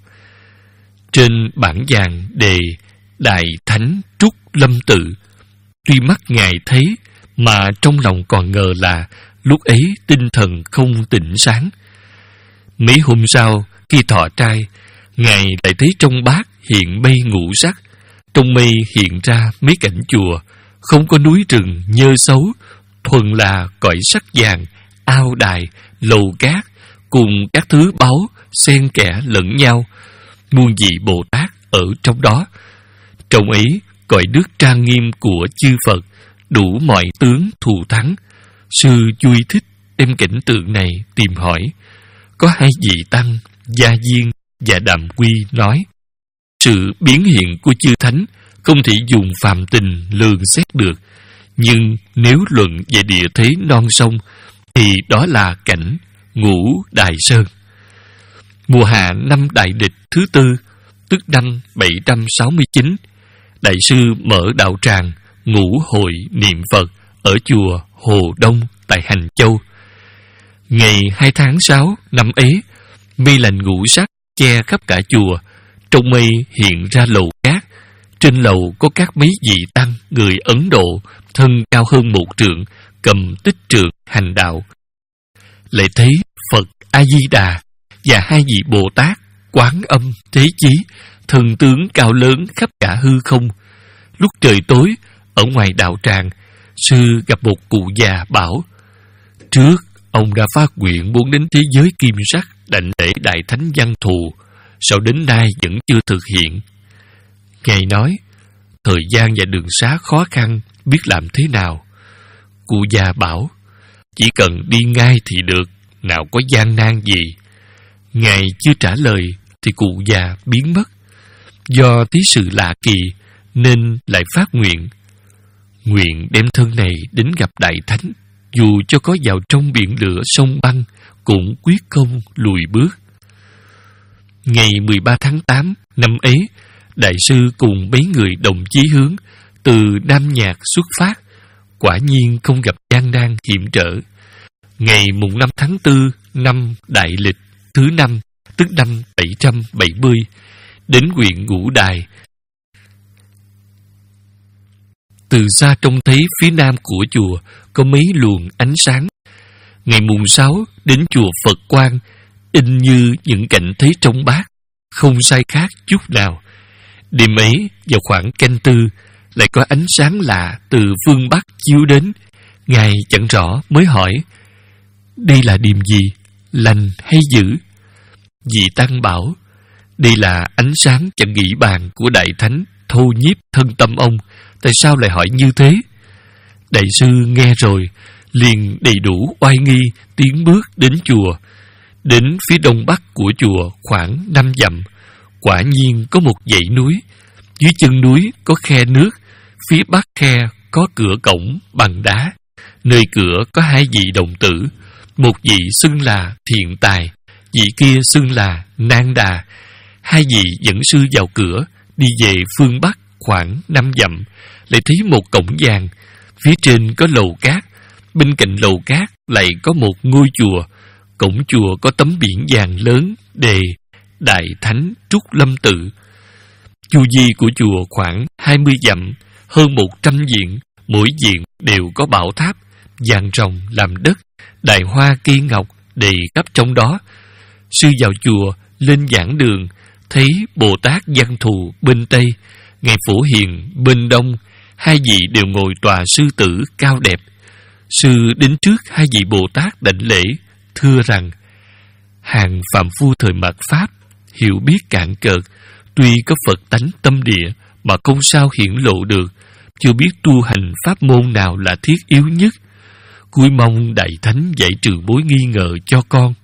Speaker 1: Trên bảng vàng đề Đại Thánh Trúc Lâm Tự. Tuy mắt ngài thấy mà trong lòng còn ngờ là lúc ấy tinh thần không tỉnh sáng. Mấy hôm sau khi thọ trai, ngài lại thấy trong bát hiện mây ngũ sắc. Trong mây hiện ra mấy cảnh chùa, không có núi rừng nhơ xấu, thuần là cõi sắc vàng, ao đài, lầu cát cùng các thứ báu xen kẽ lẫn nhau. Muôn vị Bồ Tát ở trong đó. Trong ấy cõi đức trang nghiêm của chư Phật, đủ mọi tướng thù thắng. Sư vui thích đem cảnh tượng này tìm hỏi. Có hai vị tăng Gia Diên và Đàm Quy nói: sự biến hiện của chư thánh không thể dùng phàm tình lường xét được, nhưng nếu luận về địa thế non sông thì đó là cảnh Ngũ Đại Sơn. Mùa hạ năm Đại Lịch thứ tư, tức năm bảy trăm sáu mươi chín, đại sư mở đạo tràng ngũ hội niệm Phật ở chùa Hồ Đông tại Hành Châu. Ngày hai tháng sáu năm ấy, mây lành ngũ sắc che khắp cả chùa. Trong mây hiện ra lầu cát. Trên lầu có các mấy vị tăng người Ấn Độ, thân cao hơn một trượng, cầm tích trượng hành đạo. Lại thấy Phật A Di Đà và hai vị Bồ Tát Quán Âm Thế Chí, thần tướng cao lớn khắp cả hư không. Lúc trời tối, ở ngoài đạo tràng, sư gặp một cụ già bảo: trước ông đã phát nguyện muốn đến thế giới kim sắc đảnh lễ Đại Thánh Văn Thù, sao đến nay vẫn chưa thực hiện? Ngài nói: thời gian và đường xá khó khăn, biết làm thế nào? Cụ già bảo: chỉ cần đi ngay thì được, nào có gian nan gì. Ngài chưa trả lời thì cụ già biến mất. Do thấy sự lạ kỳ nên lại phát nguyện: nguyện đem thân này đến gặp Đại Thánh, dù cho có vào trong biển lửa sông băng cũng quyết không lùi bước. Ngày mười ba tháng tám năm ấy, đại sư cùng mấy người đồng chí hướng từ Nam Nhạc xuất phát. Quả nhiên không gặp gian nan hiểm trở. Ngày mùng năm tháng tư năm Đại Lịch thứ năm, tức năm bảy trăm bảy mươi, đến huyện Ngũ Đài. Từ xa trông thấy phía nam của chùa có mấy luồng ánh sáng. Ngày mùng sáu đến chùa Phật Quang, in như những cảnh thấy trong bát, không sai khác chút nào. Đêm ấy vào khoảng canh tư, lại có ánh sáng lạ từ phương Bắc chiếu đến. Ngài chẳng rõ mới hỏi: đây là điềm gì, lành hay dữ? Vị tăng bảo: đây là ánh sáng chẳng nghĩ bàn của Đại Thánh thô nhiếp thân tâm ông. Tại sao lại hỏi như thế? Đại sư nghe rồi liền đầy đủ oai nghi tiến bước đến chùa. Đến phía đông bắc của chùa khoảng năm dặm, quả nhiên có một dãy núi. Dưới chân núi có khe nước, phía bắc khe có cửa cổng bằng đá. Nơi cửa có hai vị đồng tử, một vị xưng là Thiện Tài, vị kia xưng là Nan Đà. Hai vị dẫn sư vào cửa, đi về phương bắc khoảng năm dặm, lại thấy một cổng vàng. Phía trên có lầu cát, bên cạnh lầu cát lại có một ngôi chùa. Cổng chùa có tấm biển vàng lớn đề Đại Thánh Trúc Lâm Tự. Chu vi của chùa khoảng hai mươi dặm, hơn một trăm viện, mỗi viện đều có bảo tháp, vàng ròng làm đất, đài hoa cây ngọc đầy khắp trong đó. Sư vào chùa, lên giảng đường, thấy Bồ Tát Văn Thù bên Tây, Ngài Phổ Hiền bên Đông, hai vị đều ngồi tòa sư tử cao đẹp. Sư đến trước hai vị Bồ Tát đảnh lễ, thưa rằng: hàng phàm phu thời mạt Pháp, hiểu biết cạn cợt, tuy có Phật tánh tâm địa mà không sao hiển lộ được, chưa biết tu hành pháp môn nào là thiết yếu nhất. Cúi mong Đại Thánh dạy trừ mối nghi ngờ cho con.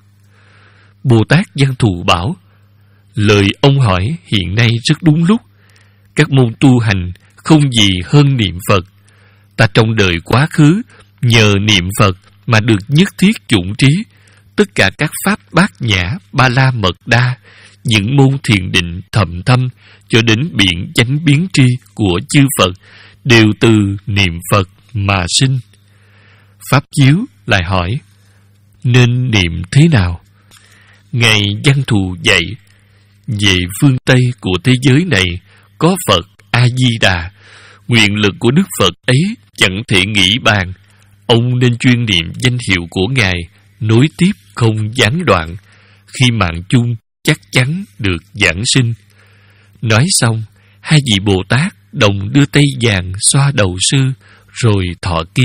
Speaker 1: Bồ Tát Văn Thù bảo: lời ông hỏi hiện nay rất đúng lúc. Các môn tu hành không gì hơn niệm Phật. Ta trong đời quá khứ nhờ niệm Phật mà được nhất thiết chủng trí. Tất cả các pháp bát nhã, ba la mật đa, những môn thiền định thầm thâm cho đến biển chánh biến tri của chư Phật đều từ niệm Phật mà sinh. Pháp Chiếu lại hỏi: nên niệm thế nào? Ngài Văn Thù dạy: về phương Tây của thế giới này có Phật A-di-đà. Nguyện lực của Đức Phật ấy chẳng thể nghĩ bàn. Ông nên chuyên niệm danh hiệu của Ngài, nối tiếp không gián đoạn. Khi mạng chung chắc chắn được giảng sinh. Nói xong, hai vị Bồ Tát đồng đưa tay vàng xoa đầu sư, rồi thọ ký.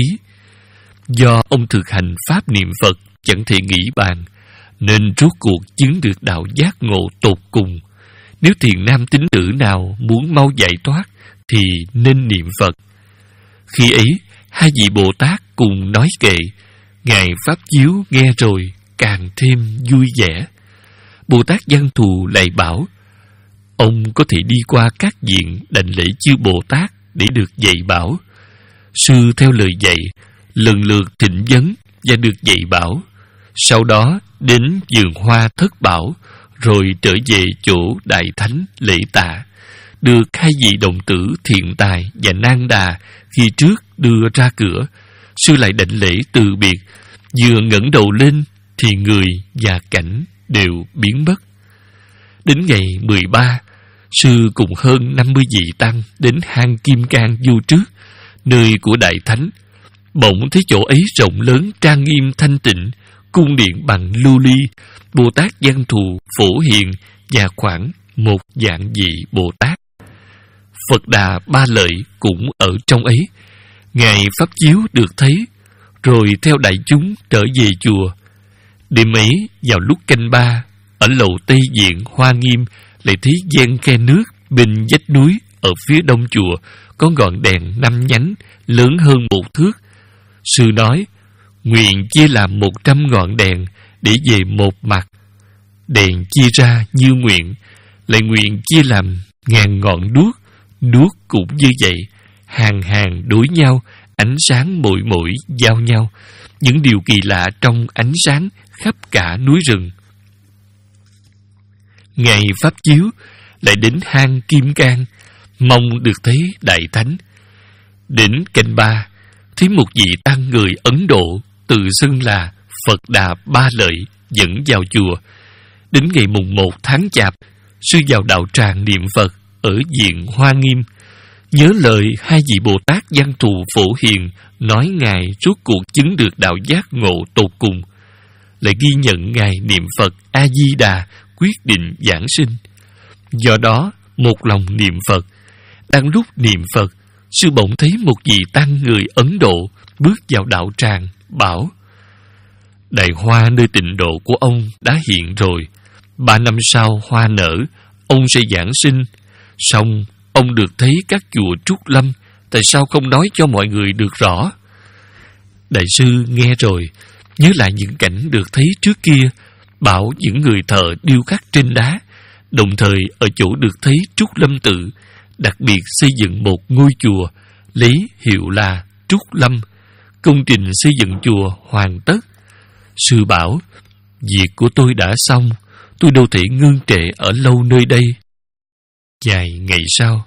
Speaker 1: Do ông thực hành pháp niệm Phật chẳng thể nghĩ bàn, nên rốt cuộc chứng được đạo giác ngộ tột cùng. Nếu thiền nam tín tử nào muốn mau giải thoát thì nên niệm Phật. Khi ấy, hai vị Bồ Tát cùng nói kệ. Ngài Pháp Chiếu nghe rồi càng thêm vui vẻ. Bồ Tát Văn Thù lại bảo: ông có thể đi qua các viện đảnh lễ chư Bồ Tát để được dạy bảo. Sư theo lời dạy, lần lượt thỉnh vấn và được dạy bảo. Sau đó đến vườn hoa Thất Bảo, rồi trở về chỗ Đại Thánh lễ tạ. Được hai vị đồng tử Thiện Tài và Nan Đà khi trước đưa ra cửa. Sư lại đảnh lễ từ biệt. Vừa ngẩng đầu lên thì người và cảnh đều biến mất. Đến ngày mười ba, sư cùng hơn năm mươi vị tăng đến hang Kim Cang vô trước, nơi của Đại Thánh. Bỗng thấy chỗ ấy rộng lớn trang nghiêm thanh tịnh, cung điện bằng lưu ly, Bồ Tát Văn Thù, Phổ Hiền và khoảng một vạn vị Bồ Tát. Phật Đà Ba Lợi cũng ở trong ấy. Ngài Pháp Chiếu được thấy, rồi theo đại chúng trở về chùa. Đêm ấy vào lúc canh ba, ở lầu Tây Viện Hoa Nghiêm lại thấy gian khe nước bên vách núi ở phía đông chùa có ngọn đèn năm nhánh lớn hơn một thước. Sư nói: nguyện chia làm một trăm ngọn đèn để về một mặt. Đèn chia ra như nguyện, lại nguyện chia làm ngàn ngọn đuốc. Đuốc cũng như vậy, hàng hàng đối nhau, ánh sáng mỗi mỗi giao nhau. Những điều kỳ lạ trong ánh sáng khắp cả núi rừng. Ngài Pháp Chiếu lại đến hang Kim Cang, mong được thấy Đại Thánh. Đến canh ba, thấy một vị tăng người Ấn Độ tự xưng là Phật Đà Ba Lợi dẫn vào chùa. Đến ngày mùng một tháng Chạp, sư vào đạo tràng niệm Phật ở viện Hoa Nghiêm. Nhớ lời hai vị Bồ Tát Văn Thù, Phổ Hiền nói Ngài rốt cuộc chứng được đạo giác ngộ tột cùng. Lại ghi nhận Ngài niệm Phật A-di-đà quyết định giảng sinh. Do đó một lòng niệm Phật. Đang lúc niệm Phật, sư bỗng thấy một vị tăng người Ấn Độ bước vào đạo tràng, bảo: đại hoa nơi tịnh độ của ông đã hiện rồi. Ba năm sau hoa nở, ông sẽ giảng sinh. Song ông được thấy các chùa Trúc Lâm, tại sao không nói cho mọi người được rõ? Đại sư nghe rồi, nhớ lại những cảnh được thấy trước kia, bảo những người thợ điêu khắc trên đá, đồng thời ở chỗ được thấy Trúc Lâm Tự, đặc biệt xây dựng một ngôi chùa, lấy hiệu là Trúc Lâm. Công trình xây dựng chùa hoàn tất. Sư bảo: việc của tôi đã xong, tôi đâu thể ngưng trệ ở lâu nơi đây. Vài ngày sau,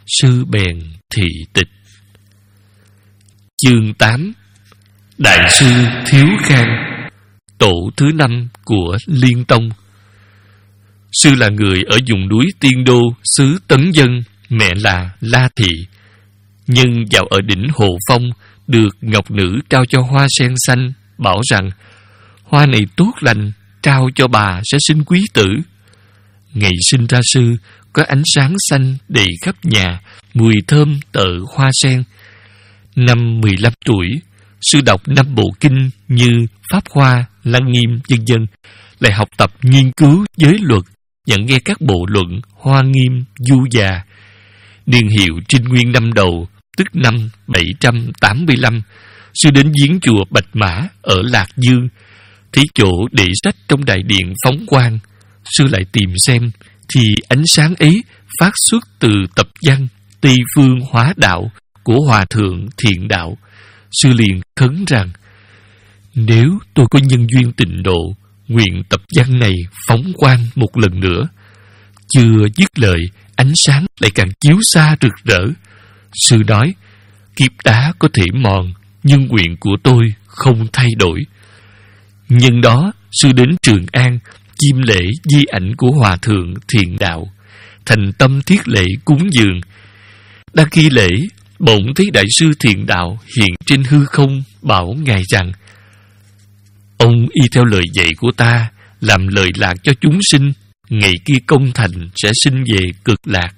Speaker 1: sư bèn thị tịch. Chương tám. Đại sư Thiếu Khang, tổ thứ năm của Liên Tông. Sư là người ở vùng núi Tiên Đô, xứ Tấn Dân, mẹ là La Thị. Nhưng vào ở đỉnh Hồ Phong, được ngọc nữ trao cho hoa sen xanh, bảo rằng hoa này tốt lành, trao cho bà sẽ sinh quý tử. Ngày sinh ra sư, có ánh sáng xanh đầy khắp nhà, mùi thơm tợ hoa sen. Năm mười lăm tuổi, sư đọc năm bộ kinh như Pháp Hoa, Lăng Nghiêm, vân vân, lại học tập nghiên cứu giới luật, nhận nghe các bộ luận Hoa Nghiêm, Du Già. Niên hiệu Trinh Nguyên năm đầu, tức năm bảy trăm tám mươi lăm, sư đến viếng chùa Bạch Mã ở Lạc Dương, thấy chỗ để sách trong đại điện phóng quang. Sư lại tìm xem, thì ánh sáng ấy phát xuất từ tập văn Tây Phương Hóa Đạo của Hòa Thượng Thiện Đạo. Sư liền khấn rằng, nếu tôi có nhân duyên tịnh độ, nguyện tập văn này phóng quang một lần nữa. Chưa dứt lời, ánh sáng lại càng chiếu xa rực rỡ. Sư nói, kiếp đá có thể mòn, nhưng nguyện của tôi không thay đổi. Nhân đó, sư đến Trường An, chiêm lễ di ảnh của Hòa Thượng Thiện Đạo, thành tâm thiết lễ cúng dường. Đang khi lễ, bỗng thấy Đại sư Thiện Đạo hiện trên hư không, bảo ngài rằng, ông y theo lời dạy của ta, làm lời lạc cho chúng sinh, ngày kia công thành sẽ sinh về cực lạc.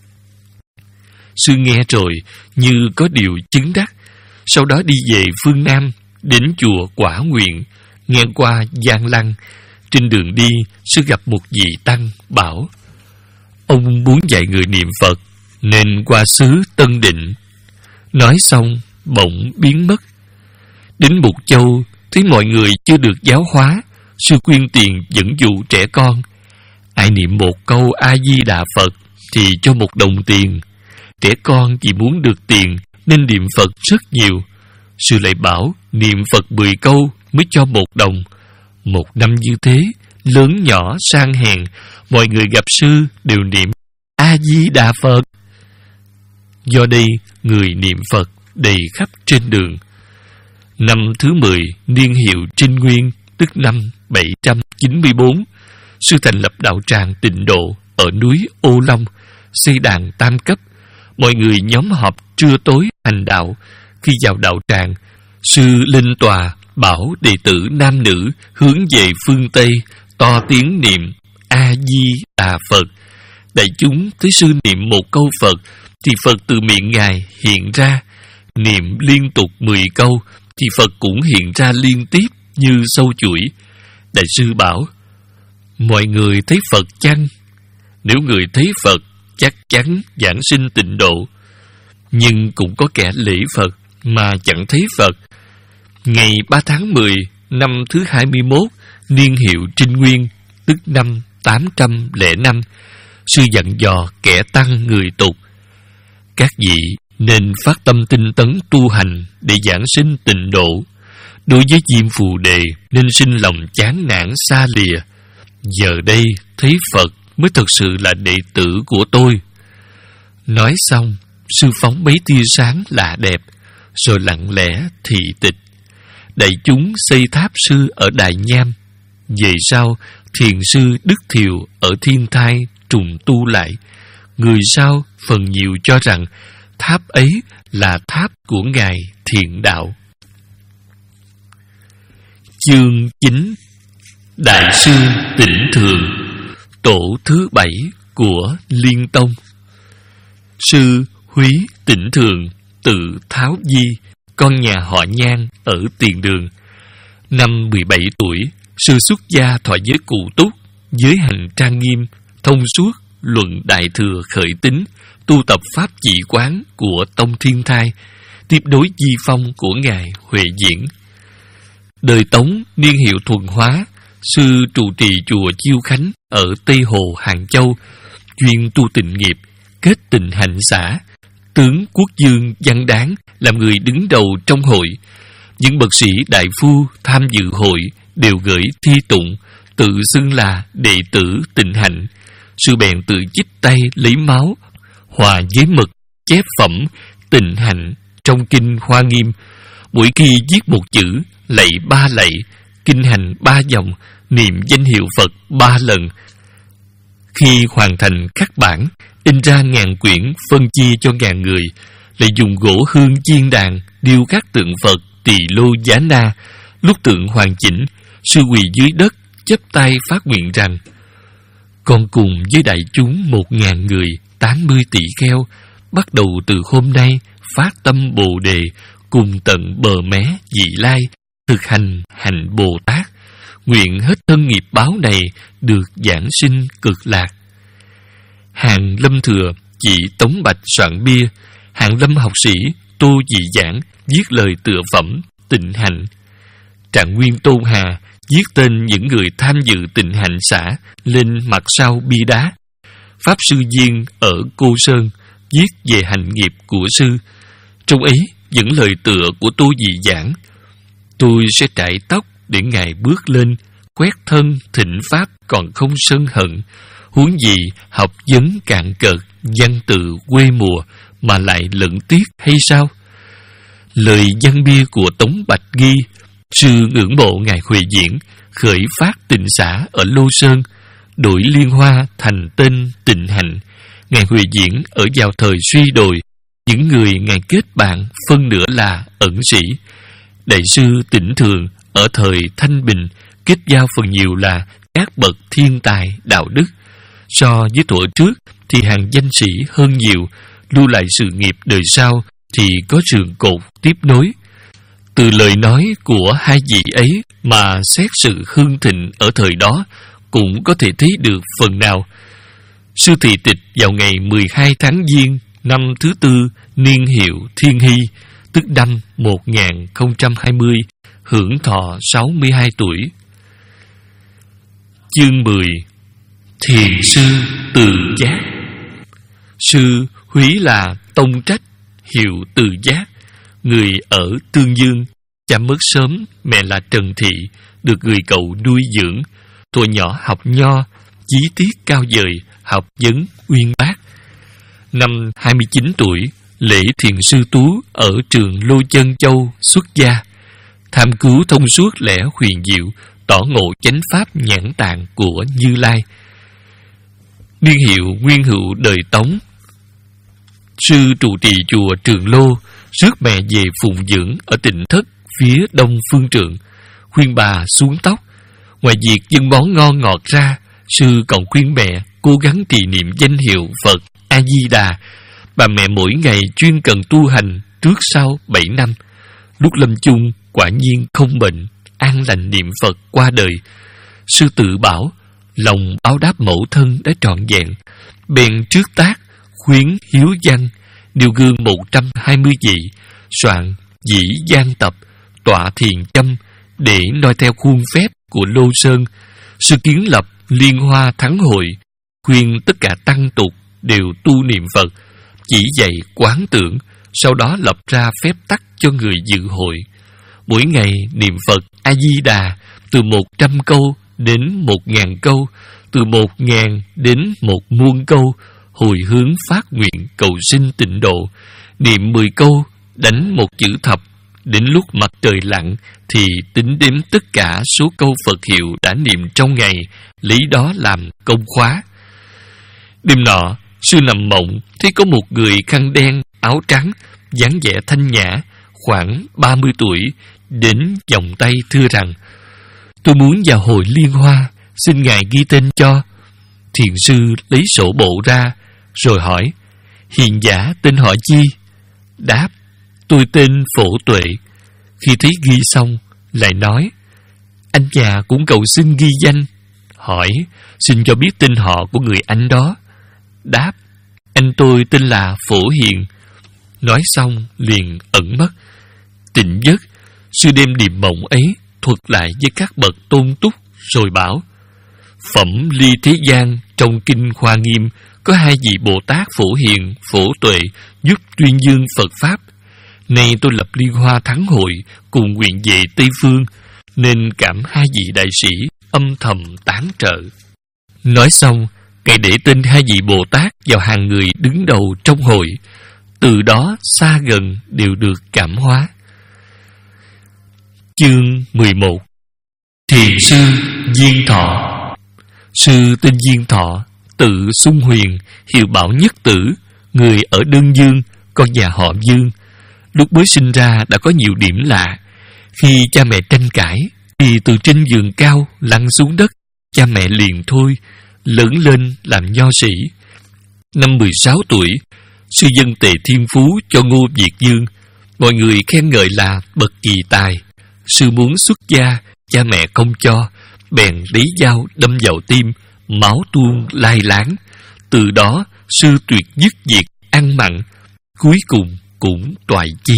Speaker 1: Sư nghe rồi như có điều chứng đắc, sau đó đi về phương Nam, đến chùa Quả Nguyện, ngang qua Giang Lăng. Trên đường đi, sư gặp một vị tăng bảo, ông muốn dạy người niệm Phật, nên qua xứ Tân Định. Nói xong, bỗng biến mất. Đến Mục Châu, thấy mọi người chưa được giáo hóa, sư quyên tiền dẫn dụ trẻ con. Ai niệm một câu A-di-đà Phật thì cho một đồng tiền. Trẻ con vì muốn được tiền nên niệm Phật rất nhiều. Sư lại bảo niệm Phật mười câu mới cho một đồng. Một năm như thế, lớn nhỏ sang hèn, mọi người gặp sư đều niệm A-di-đà Phật. Do đây, người niệm Phật đầy khắp trên đường. Năm thứ mười, niên hiệu Trinh Nguyên, tức năm bảy trăm chín mươi bốn, sư thành lập đạo tràng Tịnh Độ ở núi Ô Long, xây đàn tam cấp. Mọi người nhóm họp trưa tối hành đạo. Khi vào đạo tràng, sư lên tòa bảo đệ tử nam nữ hướng về phương Tây, to tiếng niệm A-di-đà Phật. Đại chúng thấy sư niệm một câu Phật, thì Phật từ miệng ngài hiện ra. Niệm liên tục mười câu, thì Phật cũng hiện ra liên tiếp như sâu chuỗi. Đại sư bảo, mọi người thấy Phật chăng? Nếu người thấy Phật, chắc chắn giảng sinh tịnh độ. Nhưng cũng có kẻ lễ Phật mà chẳng thấy Phật. Ngày ba tháng mười, năm thứ hai mươi mốt, niên hiệu Trinh Nguyên, tức năm tám trăm lẻ năm, sư dặn dò kẻ tăng người tục, các vị nên phát tâm tinh tấn tu hành để giảng sinh tịnh độ. Đối với Diêm Phù Đề nên sinh lòng chán nản xa lìa. Giờ đây thấy Phật mới thật sự là đệ tử của tôi. Nói xong, sư phóng mấy tia sáng lạ đẹp, rồi lặng lẽ thị tịch. Đại chúng xây tháp sư ở Đại Nham. Về sau, thiền sư Đức Thiều ở Thiên Thai trùng tu lại. Người sau phần nhiều cho rằng tháp ấy là tháp của Ngài Thiện Đạo. Chương chín. Đại sư Tĩnh Thường, tổ thứ bảy của Liên Tông. Sư Húy Tĩnh Thường, tự Tháo Di, con nhà họ Nhan ở Tiền Đường. Năm mười bảy tuổi, sư xuất gia thọ giới Cụ Túc, giới hành trang nghiêm, thông suốt, luận Đại Thừa khởi tín, tu tập pháp chỉ quán của Tông Thiên Thai, tiếp đối di phong của Ngài Huệ Diễn. Đời Tống, niên hiệu Thuần Hóa, sư trụ trì chùa Chiêu Khánh ở Tây Hồ, Hàng Châu, chuyên tu tịnh nghiệp, kết tịnh hạnh xã. Tướng Quốc Dương Văn Đáng làm người đứng đầu trong hội. Những bậc sĩ đại phu tham dự hội đều gửi thi tụng, tự xưng là đệ tử tịnh hạnh. Sư bèn tự chích tay lấy máu, hòa với mật chép phẩm Tịnh Hạnh trong kinh Hoa Nghiêm. Mỗi khi viết một chữ, lạy ba lạy, kinh hành ba dòng, niệm danh hiệu Phật ba lần. Khi hoàn thành khắc bản, in ra ngàn quyển, phân chia cho ngàn người, lại dùng gỗ hương chiên đàn điêu khắc tượng Phật Tỳ Lô Giá Na. Lúc tượng hoàn chỉnh, sư quỳ dưới đất chắp tay phát nguyện rằng: con cùng với đại chúng một ngàn người, tám mươi tỷ kheo, bắt đầu từ hôm nay phát tâm Bồ Đề, cùng tận bờ mé vị lai, thực hành hạnh Bồ Tát, nguyện hết thân nghiệp báo này được giảng sinh cực lạc. Hàng Lâm Thừa chỉ Tống Bạch soạn bia, Hạng Lâm học sĩ Tô Dị Giảng viết lời tựa phẩm Tịnh Hạnh. Trạng Nguyên Tôn Hà viết tên những người tham dự Tịnh Hạnh xã lên mặt sau bia đá. Pháp sư Duyên ở Cô Sơn viết về hạnh nghiệp của sư. Trong ấy những lời tựa của Tô Dị Giảng: tôi sẽ trải tóc để ngài bước lên, quét thân thịnh pháp còn không sân hận, huống gì học vấn cạn cợt, văn tự quê mùa mà lại lẫn tiếc hay sao? Lời văn bia của Tống Bạch ghi: sư ngưỡng mộ ngài Huệ Diễn, khởi phát tịnh xã ở Lô Sơn, đổi Liên Hoa thành tên Tịnh Hạnh. Ngài Huệ Diễn ở vào thời suy đồi, những người ngài kết bạn phân nửa là ẩn sĩ. Đại sư Tĩnh Thường ở thời Thanh Bình kết giao phần nhiều là các bậc thiên tài đạo đức. So với thuở trước thì hàng danh sĩ hơn nhiều, lưu lại sự nghiệp đời sau thì có sườn cột tiếp nối. Từ lời nói của hai vị ấy mà xét sự hưng thịnh ở thời đó cũng có thể thấy được phần nào. Sư thị tịch vào ngày mười hai tháng Giêng năm thứ tư niên hiệu Thiên Hy, tức năm một nghìn không trăm hai mươi, hưởng thọ sáu mươi hai tuổi. Chương mười. Thiền sư Từ Giác. Sư húy là Tông Trách, hiệu Từ Giác, người ở Tương Dương. Cha mất sớm, mẹ là Trần Thị, được người cậu nuôi dưỡng. Tuổi nhỏ học nho, chí tiết cao vời, học vấn uyên bác. Năm hai mươi chín tuổi, lễ thiền sư Tú ở trường Lô Chân Châu xuất gia, tham cứu thông suốt lẽ huyền diệu, tỏ ngộ chánh pháp nhãn tạng của Như Lai. Niên hiệu Nguyên Hữu đời Tống, sư trụ trì chùa Trường Lô, rước mẹ về phụng dưỡng ở Tịnh Thất phía đông phương trượng, khuyên bà xuống tóc. Ngoài việc dâng món ngon ngọt ra, sư còn khuyên mẹ cố gắng trì niệm danh hiệu Phật A Di Đà. Bà mẹ mỗi ngày chuyên cần tu hành trước sau bảy năm. Lúc lâm chung quả nhiên không bệnh, an lành niệm Phật qua đời. Sư tự bảo lòng báo đáp mẫu thân đã trọn vẹn, bèn trước tác khuyến hiếu văn, điều gương một trăm hai mươi vị, soạn dĩ gian tập, tọa thiền châm để noi theo khuôn phép của Lô Sơn. Sư kiến lập Liên Hoa Thắng Hội, khuyên tất cả tăng tục đều tu niệm Phật, chỉ dạy quán tưởng, sau đó lập ra phép tắc cho người dự hội. Mỗi ngày niệm Phật A Di Đà từ một trăm câu đến một ngàn câu, từ một ngàn đến một muôn câu, hồi hướng phát nguyện cầu sinh tịnh độ. Niệm mười câu, đánh một chữ thập. Đến lúc mặt trời lặn thì tính đếm tất cả số câu Phật hiệu đã niệm trong ngày, lấy đó làm công khóa. Đêm nọ, sư nằm mộng thấy có một người khăn đen, áo trắng, dáng vẻ thanh nhã, khoảng ba mươi tuổi, đến vòng tay thưa rằng: tôi muốn vào hội Liên Hoa, xin ngài ghi tên cho. Thiền sư lấy sổ bộ ra, rồi hỏi: hiền giả tên họ chi? Đáp: tôi tên Phổ Tuệ. Khi thấy ghi xong, lại nói: anh già cũng cầu xin ghi danh. Hỏi: xin cho biết tên họ của người anh đó. Đáp: anh tôi tên là Phổ Hiền. Nói xong liền ẩn mất. Tỉnh giấc, sư đem điềm mộng ấy thuật lại với các bậc tôn túc, rồi bảo: phẩm ly thế gian trong kinh Hoa Nghiêm có hai vị Bồ Tát Phổ Hiền, Phổ Tuệ giúp tuyên dương Phật pháp. Nay tôi lập Liên Hoa Thắng Hội cùng nguyện về Tây Phương, nên cảm hai vị đại sĩ âm thầm tán trợ. Nói xong, ngài để tên hai vị Bồ Tát vào hàng người đứng đầu trong hội. từ đó xa gần đều được cảm hóa. Chương mười một. Thiền sư Diên Thọ. Sư tên Diên Thọ, tự Xung Huyền, hiệu Bảo Nhất Tử, người ở Đơn Dương, con nhà họ Dương. Lúc mới sinh ra đã có nhiều điểm lạ. Khi cha mẹ tranh cãi, thì từ trên giường cao lăn xuống đất, cha mẹ liền thôi, lớn lên làm nho sĩ. Năm mười sáu tuổi, sư dân Tề Thiên Phú cho Ngô Việt Dương. Mọi người khen ngợi là bậc kỳ tài. Sư muốn xuất gia, cha mẹ không cho, bèn lấy dao đâm vào tim, máu tuôn lai láng. Từ đó sư tuyệt dứt việc ăn mặn, cuối cùng cũng toại chí.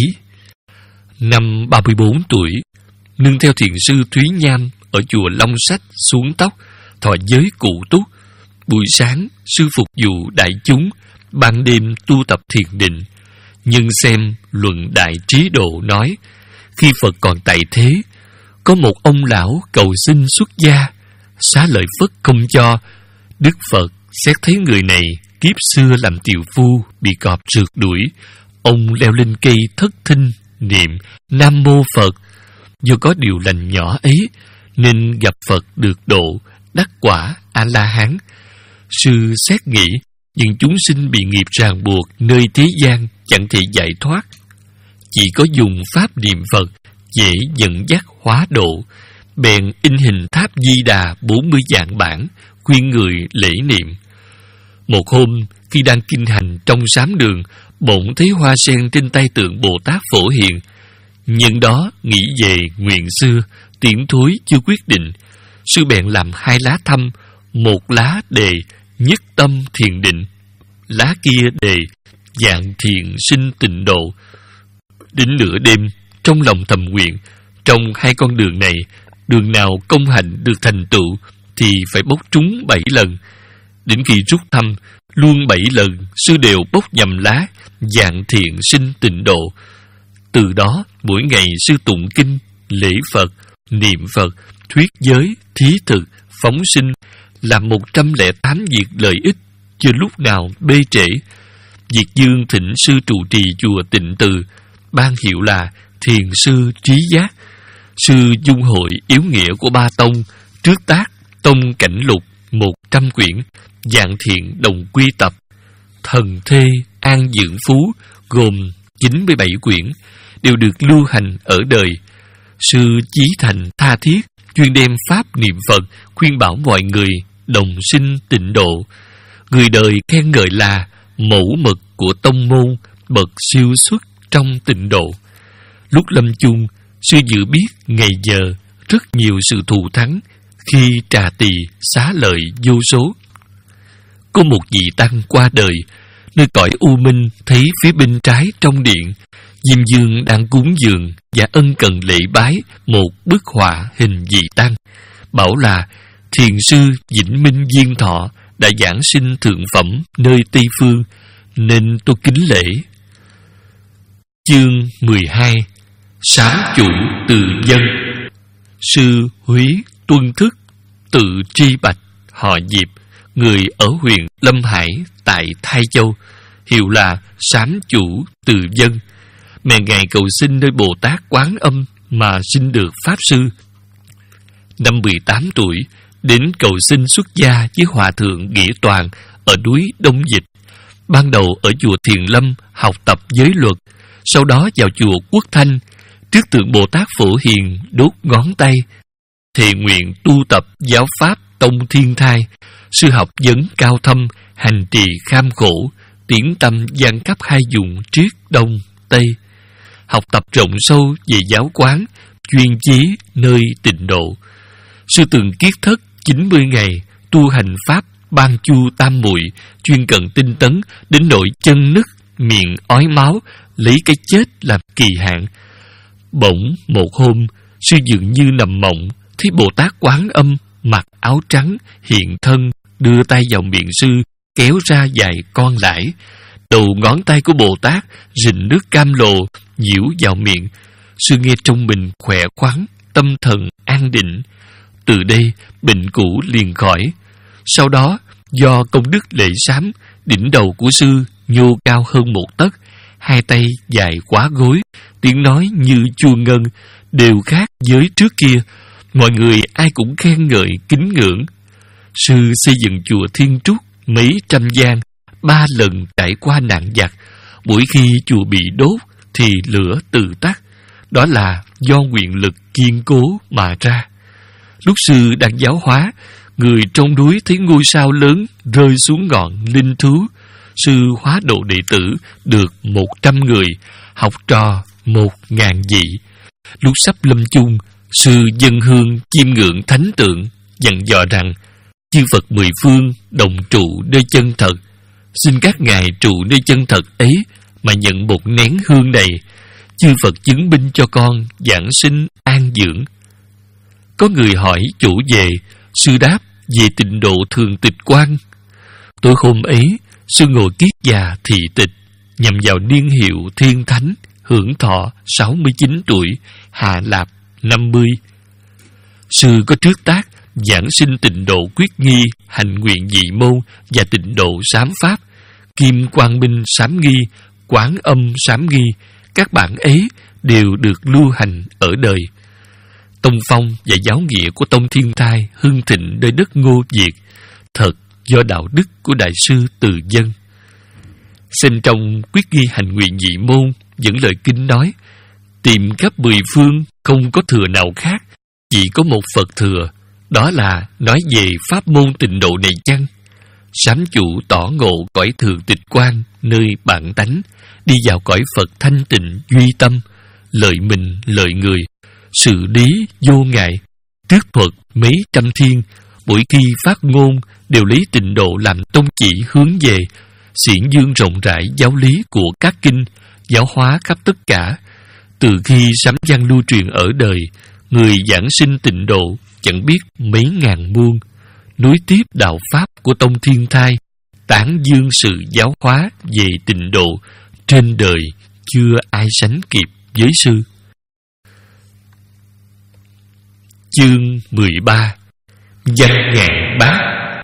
Speaker 1: Năm ba mươi bốn tuổi, nương theo thiền sư Thúy Nham ở chùa Long Sách xuống tóc, thọ giới cụ túc. Buổi sáng sư phục vụ đại chúng, ban đêm tu tập thiền định. Nhưng xem luận Đại Trí Độ nói, khi Phật còn tại thế, có một ông lão cầu xin xuất gia, xá lợi Phất không cho. Đức Phật xét thấy người này kiếp xưa làm tiều phu, bị cọp rượt đuổi. Ông leo lên cây thất thinh, niệm Nam Mô Phật. Do có điều lành nhỏ ấy, nên gặp Phật được độ, đắc quả A-la-hán. Sư xét nghĩ, những chúng sinh bị nghiệp ràng buộc nơi thế gian chẳng thể giải thoát. Chỉ có dùng pháp niệm Phật dễ dẫn dắt hóa độ. Bèn in hình tháp Di Đà bốn mươi vạn bản, khuyên người lễ niệm. Một hôm, khi đang kinh hành trong sám đường, bỗng thấy hoa sen trên tay tượng Bồ Tát Phổ Hiền. Nhân đó nghĩ về nguyện xưa, tiến thối chưa quyết định. Sư bèn làm hai lá thăm, một lá đề nhất tâm thiền định, lá kia đề dạng thiền sinh tịnh độ. Đến nửa đêm, trong lòng thầm nguyện, trong hai con đường này, đường nào công hạnh được thành tựu thì phải bốc trúng bảy lần. Đến khi rút thăm, luôn bảy lần sư đều bốc nhầm lá dạng thiện sinh tịnh độ. Từ đó mỗi ngày sư tụng kinh, lễ Phật, niệm Phật, thuyết giới, thí thực, phóng sinh, làm một trăm lẻ tám việc lợi ích, chưa lúc nào bê trễ. Việt Dương thỉnh sư trụ trì chùa Tịnh Từ, ban hiệu là Thiền sư Trí Giác. Sư dung hội yếu nghĩa của ba tông, trước tác Tông Cảnh Lục một trăm quyển, Dạng Thiện Đồng Quy Tập, Thần Thê An Dưỡng Phú gồm chín mươi bảy quyển, đều được lưu hành ở đời. Sư chí thành tha thiết, chuyên đem pháp niệm Phật khuyên bảo mọi người đồng sinh tịnh độ. Người đời khen ngợi là mẫu mực của tông môn, bậc siêu xuất trong tịnh độ. Lúc lâm chung, sư dự biết ngày giờ rất nhiều sự thù thắng, khi trà tỳ xá lợi vô số. Có một vị tăng qua đời, nơi cõi u minh thấy phía bên trái trong điện, Diêm Dương đang cúng dường và ân cần lễ bái một bức họa hình vị tăng, bảo là thiền sư Vĩnh Minh Diên Thọ đã giảng sinh thượng phẩm nơi Tây Phương, nên tôi kính lễ. Chương mười hai. Sám chủ từ dân. Sư Húy Tuân Thức, tự Tri Bạch, họ Diệp, người ở huyện Lâm Hải tại Thái Châu, hiệu là Sám chủ từ dân. Mẹ ngài cầu xin nơi Bồ Tát Quán Âm mà sinh được pháp sư. Năm mười tám tuổi, đến cầu xin xuất gia với Hòa thượng Nghĩa Toàn ở núi Đông Dịch. Ban đầu ở chùa Thiền Lâm học tập giới luật, sau đó vào chùa Quốc Thanh, trước tượng Bồ Tát Phổ Hiền đốt ngón tay, thề nguyện tu tập giáo pháp Tông Thiên Thai. Sư học vấn cao thâm, hành trì kham khổ, tiến tâm gian khắp hai vùng Triết Đông Tây, học tập rộng sâu về giáo quán, chuyên chí nơi tịnh độ. Sư từng kiết thất chín mươi ngày, tu hành pháp Ban Chu Tam Muội, chuyên cần tinh tấn đến nỗi chân nứt, miệng ói máu, lấy cái chết làm kỳ hạn. Bỗng một hôm, sư dường như nằm mộng, thấy Bồ Tát Quán Âm mặc áo trắng hiện thân, đưa tay vào miệng sư, kéo ra vài con lãi. Đầu ngón tay của Bồ Tát rịn nước cam lồ nhiễu vào miệng. Sư nghe trong mình khỏe khoắn, tâm thần an định. Từ đây bệnh cũ liền khỏi. Sau đó do công đức lễ sám, đỉnh đầu của sư nhô cao hơn một tấc, hai tay dài quá gối, tiếng nói như chuông ngân, đều khác với trước kia. Mọi người ai cũng khen ngợi kính ngưỡng. Sư xây dựng chùa Thiên Trúc mấy trăm gian, ba lần trải qua nạn giặc. Mỗi khi chùa bị đốt thì lửa tự tắt. Đó là do nguyện lực kiên cố mà ra. Lúc sư đang giáo hóa, người trong núi thấy ngôi sao lớn rơi xuống ngọn linh thú. Sư hóa độ đệ tử được một trăm người, học trò một ngàn vị. Lúc sắp lâm chung, sư dâng hương chiêm ngưỡng thánh tượng, dặn dò rằng chư Phật mười phương đồng trụ nơi chân thật. Xin các ngài trụ nơi chân thật ấy mà nhận một nén hương này. Chư Phật chứng minh cho con giảng sinh an dưỡng. Có người hỏi chủ về, sư đáp về tịnh độ thường tịch quan. Tối hôm ấy, sư ngồi kiết già thị tịch, nhằm vào niên hiệu thiên thánh, hưởng thọ sáu mươi chín tuổi, hạ lạp năm mươi. Sư có trước tác giảng sinh tịnh độ quyết nghi, hành nguyện dị môn và tịnh độ sám pháp, kim quang minh sám nghi, quán âm sám nghi. Các bản ấy đều được lưu hành ở đời. Tông phong và giáo nghĩa của Tông Thiên Thai hưng thịnh nơi đất Ngô Việt, thật do đạo đức của Đại sư Từ Dân. Xem trong quyết nghi hành nguyện dị môn, dẫn lời kinh nói, tìm khắp mười phương không có thừa nào khác, chỉ có một Phật thừa. Đó là nói về pháp môn tịnh độ này chăng? Sám chủ tỏ ngộ cõi thường tịch quan, nơi bản tánh, đi vào cõi Phật thanh tịnh duy tâm, lợi mình lợi người, sự lý vô ngại, trước thuật mấy trăm thiên. Mỗi khi phát ngôn đều lấy tịnh độ làm tông chỉ hướng về, xiển dương rộng rãi giáo lý của các kinh, giáo hóa khắp tất cả. Từ khi sám văn lưu truyền ở đời, người giảng sinh tịnh độ chẳng biết mấy ngàn muôn. Nối tiếp đạo pháp của Tông Thiên Thai, tán dương sự giáo hóa về tịnh độ, trên đời chưa ai sánh kịp với sư. Chương mười ba. Văn ngàn bát.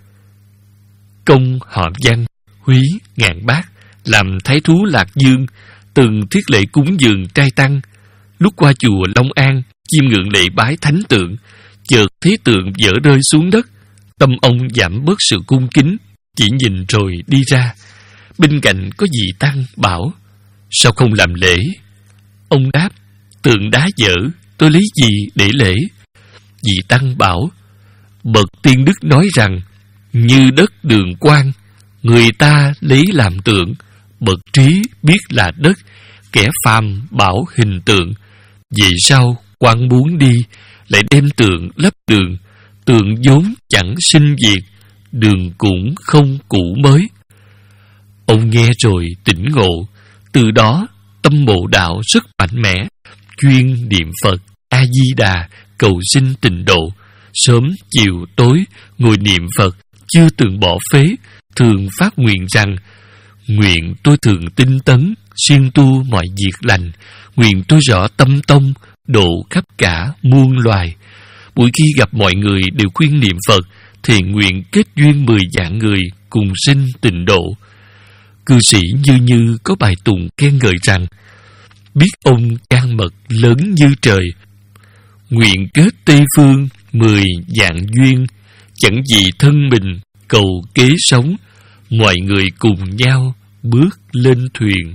Speaker 1: Công họ Văn, Húy ngàn bát, làm thái thú Lạc Dương, từng thiết lệ cúng dường trai tăng. Lúc qua chùa Long An chiêm ngưỡng lễ bái thánh tượng, chợt thấy tượng vỡ rơi xuống đất. Tâm ông giảm bớt sự cung kính, chỉ nhìn rồi đi ra. Bên cạnh có vị tăng bảo, sao không làm lễ? Ông đáp, tượng đá vỡ, tôi lấy gì để lễ? Vị tăng bảo, bậc tiên đức nói rằng, như đất đường quan, người ta lấy làm tượng, bậc trí biết là đất, kẻ phàm bảo hình tượng. Vì sao quan muốn đi, lại đem tượng lấp đường? Tượng vốn chẳng sinh diệt, đường cũng không cũ mới. Ông nghe rồi tỉnh ngộ, từ đó tâm mộ đạo rất mạnh mẽ, chuyên niệm Phật A Di Đà cầu xin tịnh độ. Sớm chiều tối ngồi niệm Phật, chưa từng bỏ phế, thường phát nguyện rằng, nguyện tôi thường tinh tấn, siêng tu mọi việc lành, nguyện tôi rõ tâm tông, độ khắp cả muôn loài. Mỗi khi gặp mọi người đều khuyên niệm Phật, thì nguyện kết duyên mười vạn người cùng sinh tịnh độ. Cư sĩ Như Như có bài tụng khen ngợi rằng, biết ông can mật lớn như trời, nguyện kết Tây Phương mười vạn duyên, chẳng vì thân mình cầu kế sống, mọi người cùng nhau bước lên thuyền.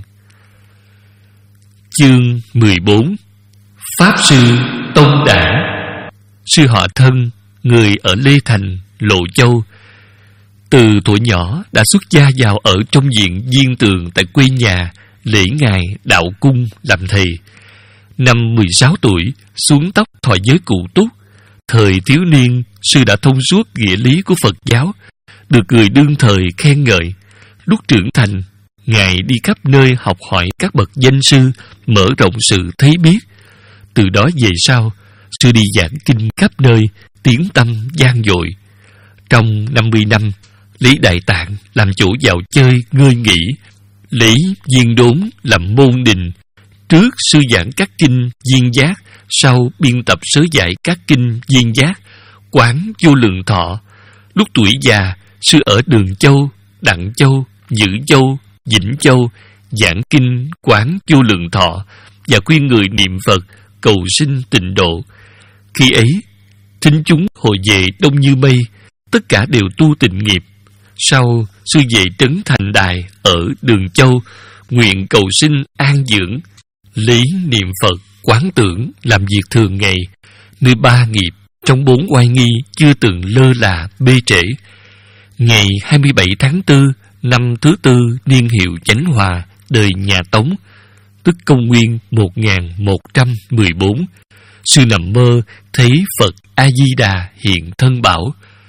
Speaker 1: Chương mười bốn. Pháp sư Tông Đản. Sư họ Thân, người ở Lê Thành, Lộ Châu. Từ tuổi nhỏ đã xuất gia vào ở trong viện Viên Tường tại quê nhà, lễ ngài đạo cung làm thầy. Năm mười sáu tuổi, xuống tóc thọ giới cụ túc. Thời thiếu niên, sư đã thông suốt nghĩa lý của Phật giáo, được người đương thời khen ngợi. Lúc trưởng thành, ngài đi khắp nơi học hỏi các bậc danh sư, mở rộng sự thấy biết. Từ đó về sau, sư đi giảng kinh khắp nơi, tiếng tâm vang dội. Trong năm mươi năm, lấy Đại Tạng làm chỗ vào chơi ngơi nghỉ, lấy Viên Đốn làm môn đình. Trước sư giảng các kinh Viên Giác, sau biên tập sớ giải các kinh Viên Giác, quán Vô Lượng Thọ. Lúc tuổi già, sư ở Đường Châu, Đặng Châu, Nhữ Châu, Vĩnh Châu, giảng kinh quán vô lượng thọ và khuyên người niệm Phật cầu sinh tịnh độ. Khi ấy, thính chúng hội về đông như mây, tất cả đều tu tịnh nghiệp. Sau, sư về trấn Thành Đài ở Đường Châu, nguyện cầu sinh an dưỡng, lấy niệm Phật quán tưởng làm việc thường ngày, nơi ba nghiệp trong bốn oai nghi chưa từng lơ là bê trễ. Ngày hai mươi bảy tháng tư năm thứ tư niên hiệu Chánh Hòa, đời nhà Tống, tức công nguyên một nghìn một trăm mười bốn, sư nằm mơ thấy Phật A Di Đà hiện thân bảo: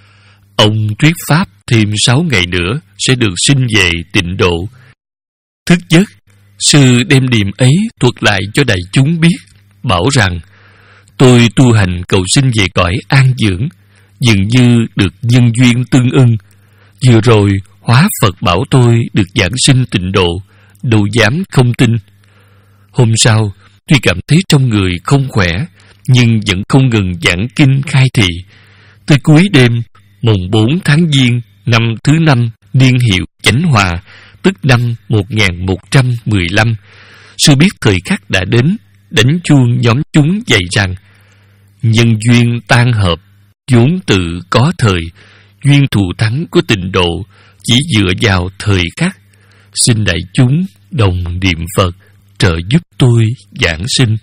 Speaker 1: ông thuyết pháp thêm sáu ngày nữa sẽ được sinh về tịnh độ. Thức giấc, sư đem điềm ấy thuật lại cho đại chúng biết, bảo rằng: tôi tu hành cầu sinh về cõi an dưỡng, dường như được nhân duyên tương ưng. Vừa rồi hóa Phật bảo tôi được giảng sinh tịnh độ, đâu dám không tin. Hôm sau, tuy cảm thấy trong người không khỏe, nhưng vẫn không ngừng giảng kinh khai thị. Tới cuối đêm, mùng bốn tháng Giêng năm thứ năm niên hiệu Chánh Hòa, tức năm một nghìn một trăm mười lăm, sư biết thời khắc đã đến, đánh chuông nhóm chúng dạy rằng: nhân duyên tan hợp, vốn tự có thời, duyên thù thắng của tịnh độ chỉ dựa vào thời khắc. Xin đại chúng đồng niệm Phật trợ giúp tôi giảng sinh.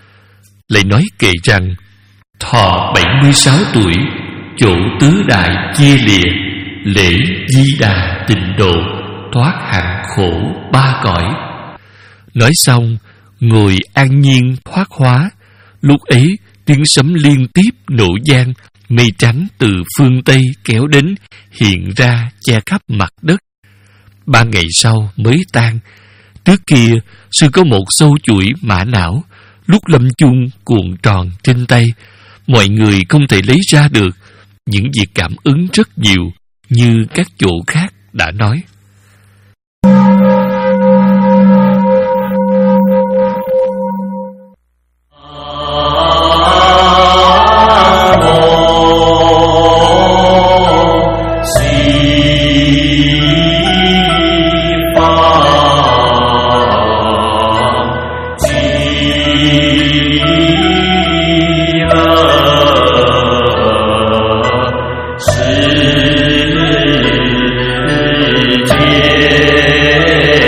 Speaker 1: Lại nói kể rằng: thọ bảy mươi sáu tuổi, chỗ tứ đại chia lìa, lễ Di Đà tịnh độ, thoát hạn khổ ba cõi. Nói xong, ngồi an nhiên thoát hóa. Lúc ấy, tiếng sấm liên tiếp nổ vang, mây trắng từ phương Tây kéo đến, hiện ra che khắp mặt đất. Ba ngày sau mới tan. Trước kia, sư có một sâu chuỗi mã não, lúc lâm chung cuộn tròn trên tay. Mọi người không thể lấy ra được. Những việc cảm ứng rất nhiều, như các chỗ khác đã nói.
Speaker 2: Hãy subscribe cho kênh Ghiền Mì Gõ để không bỏ lỡ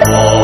Speaker 2: Phật.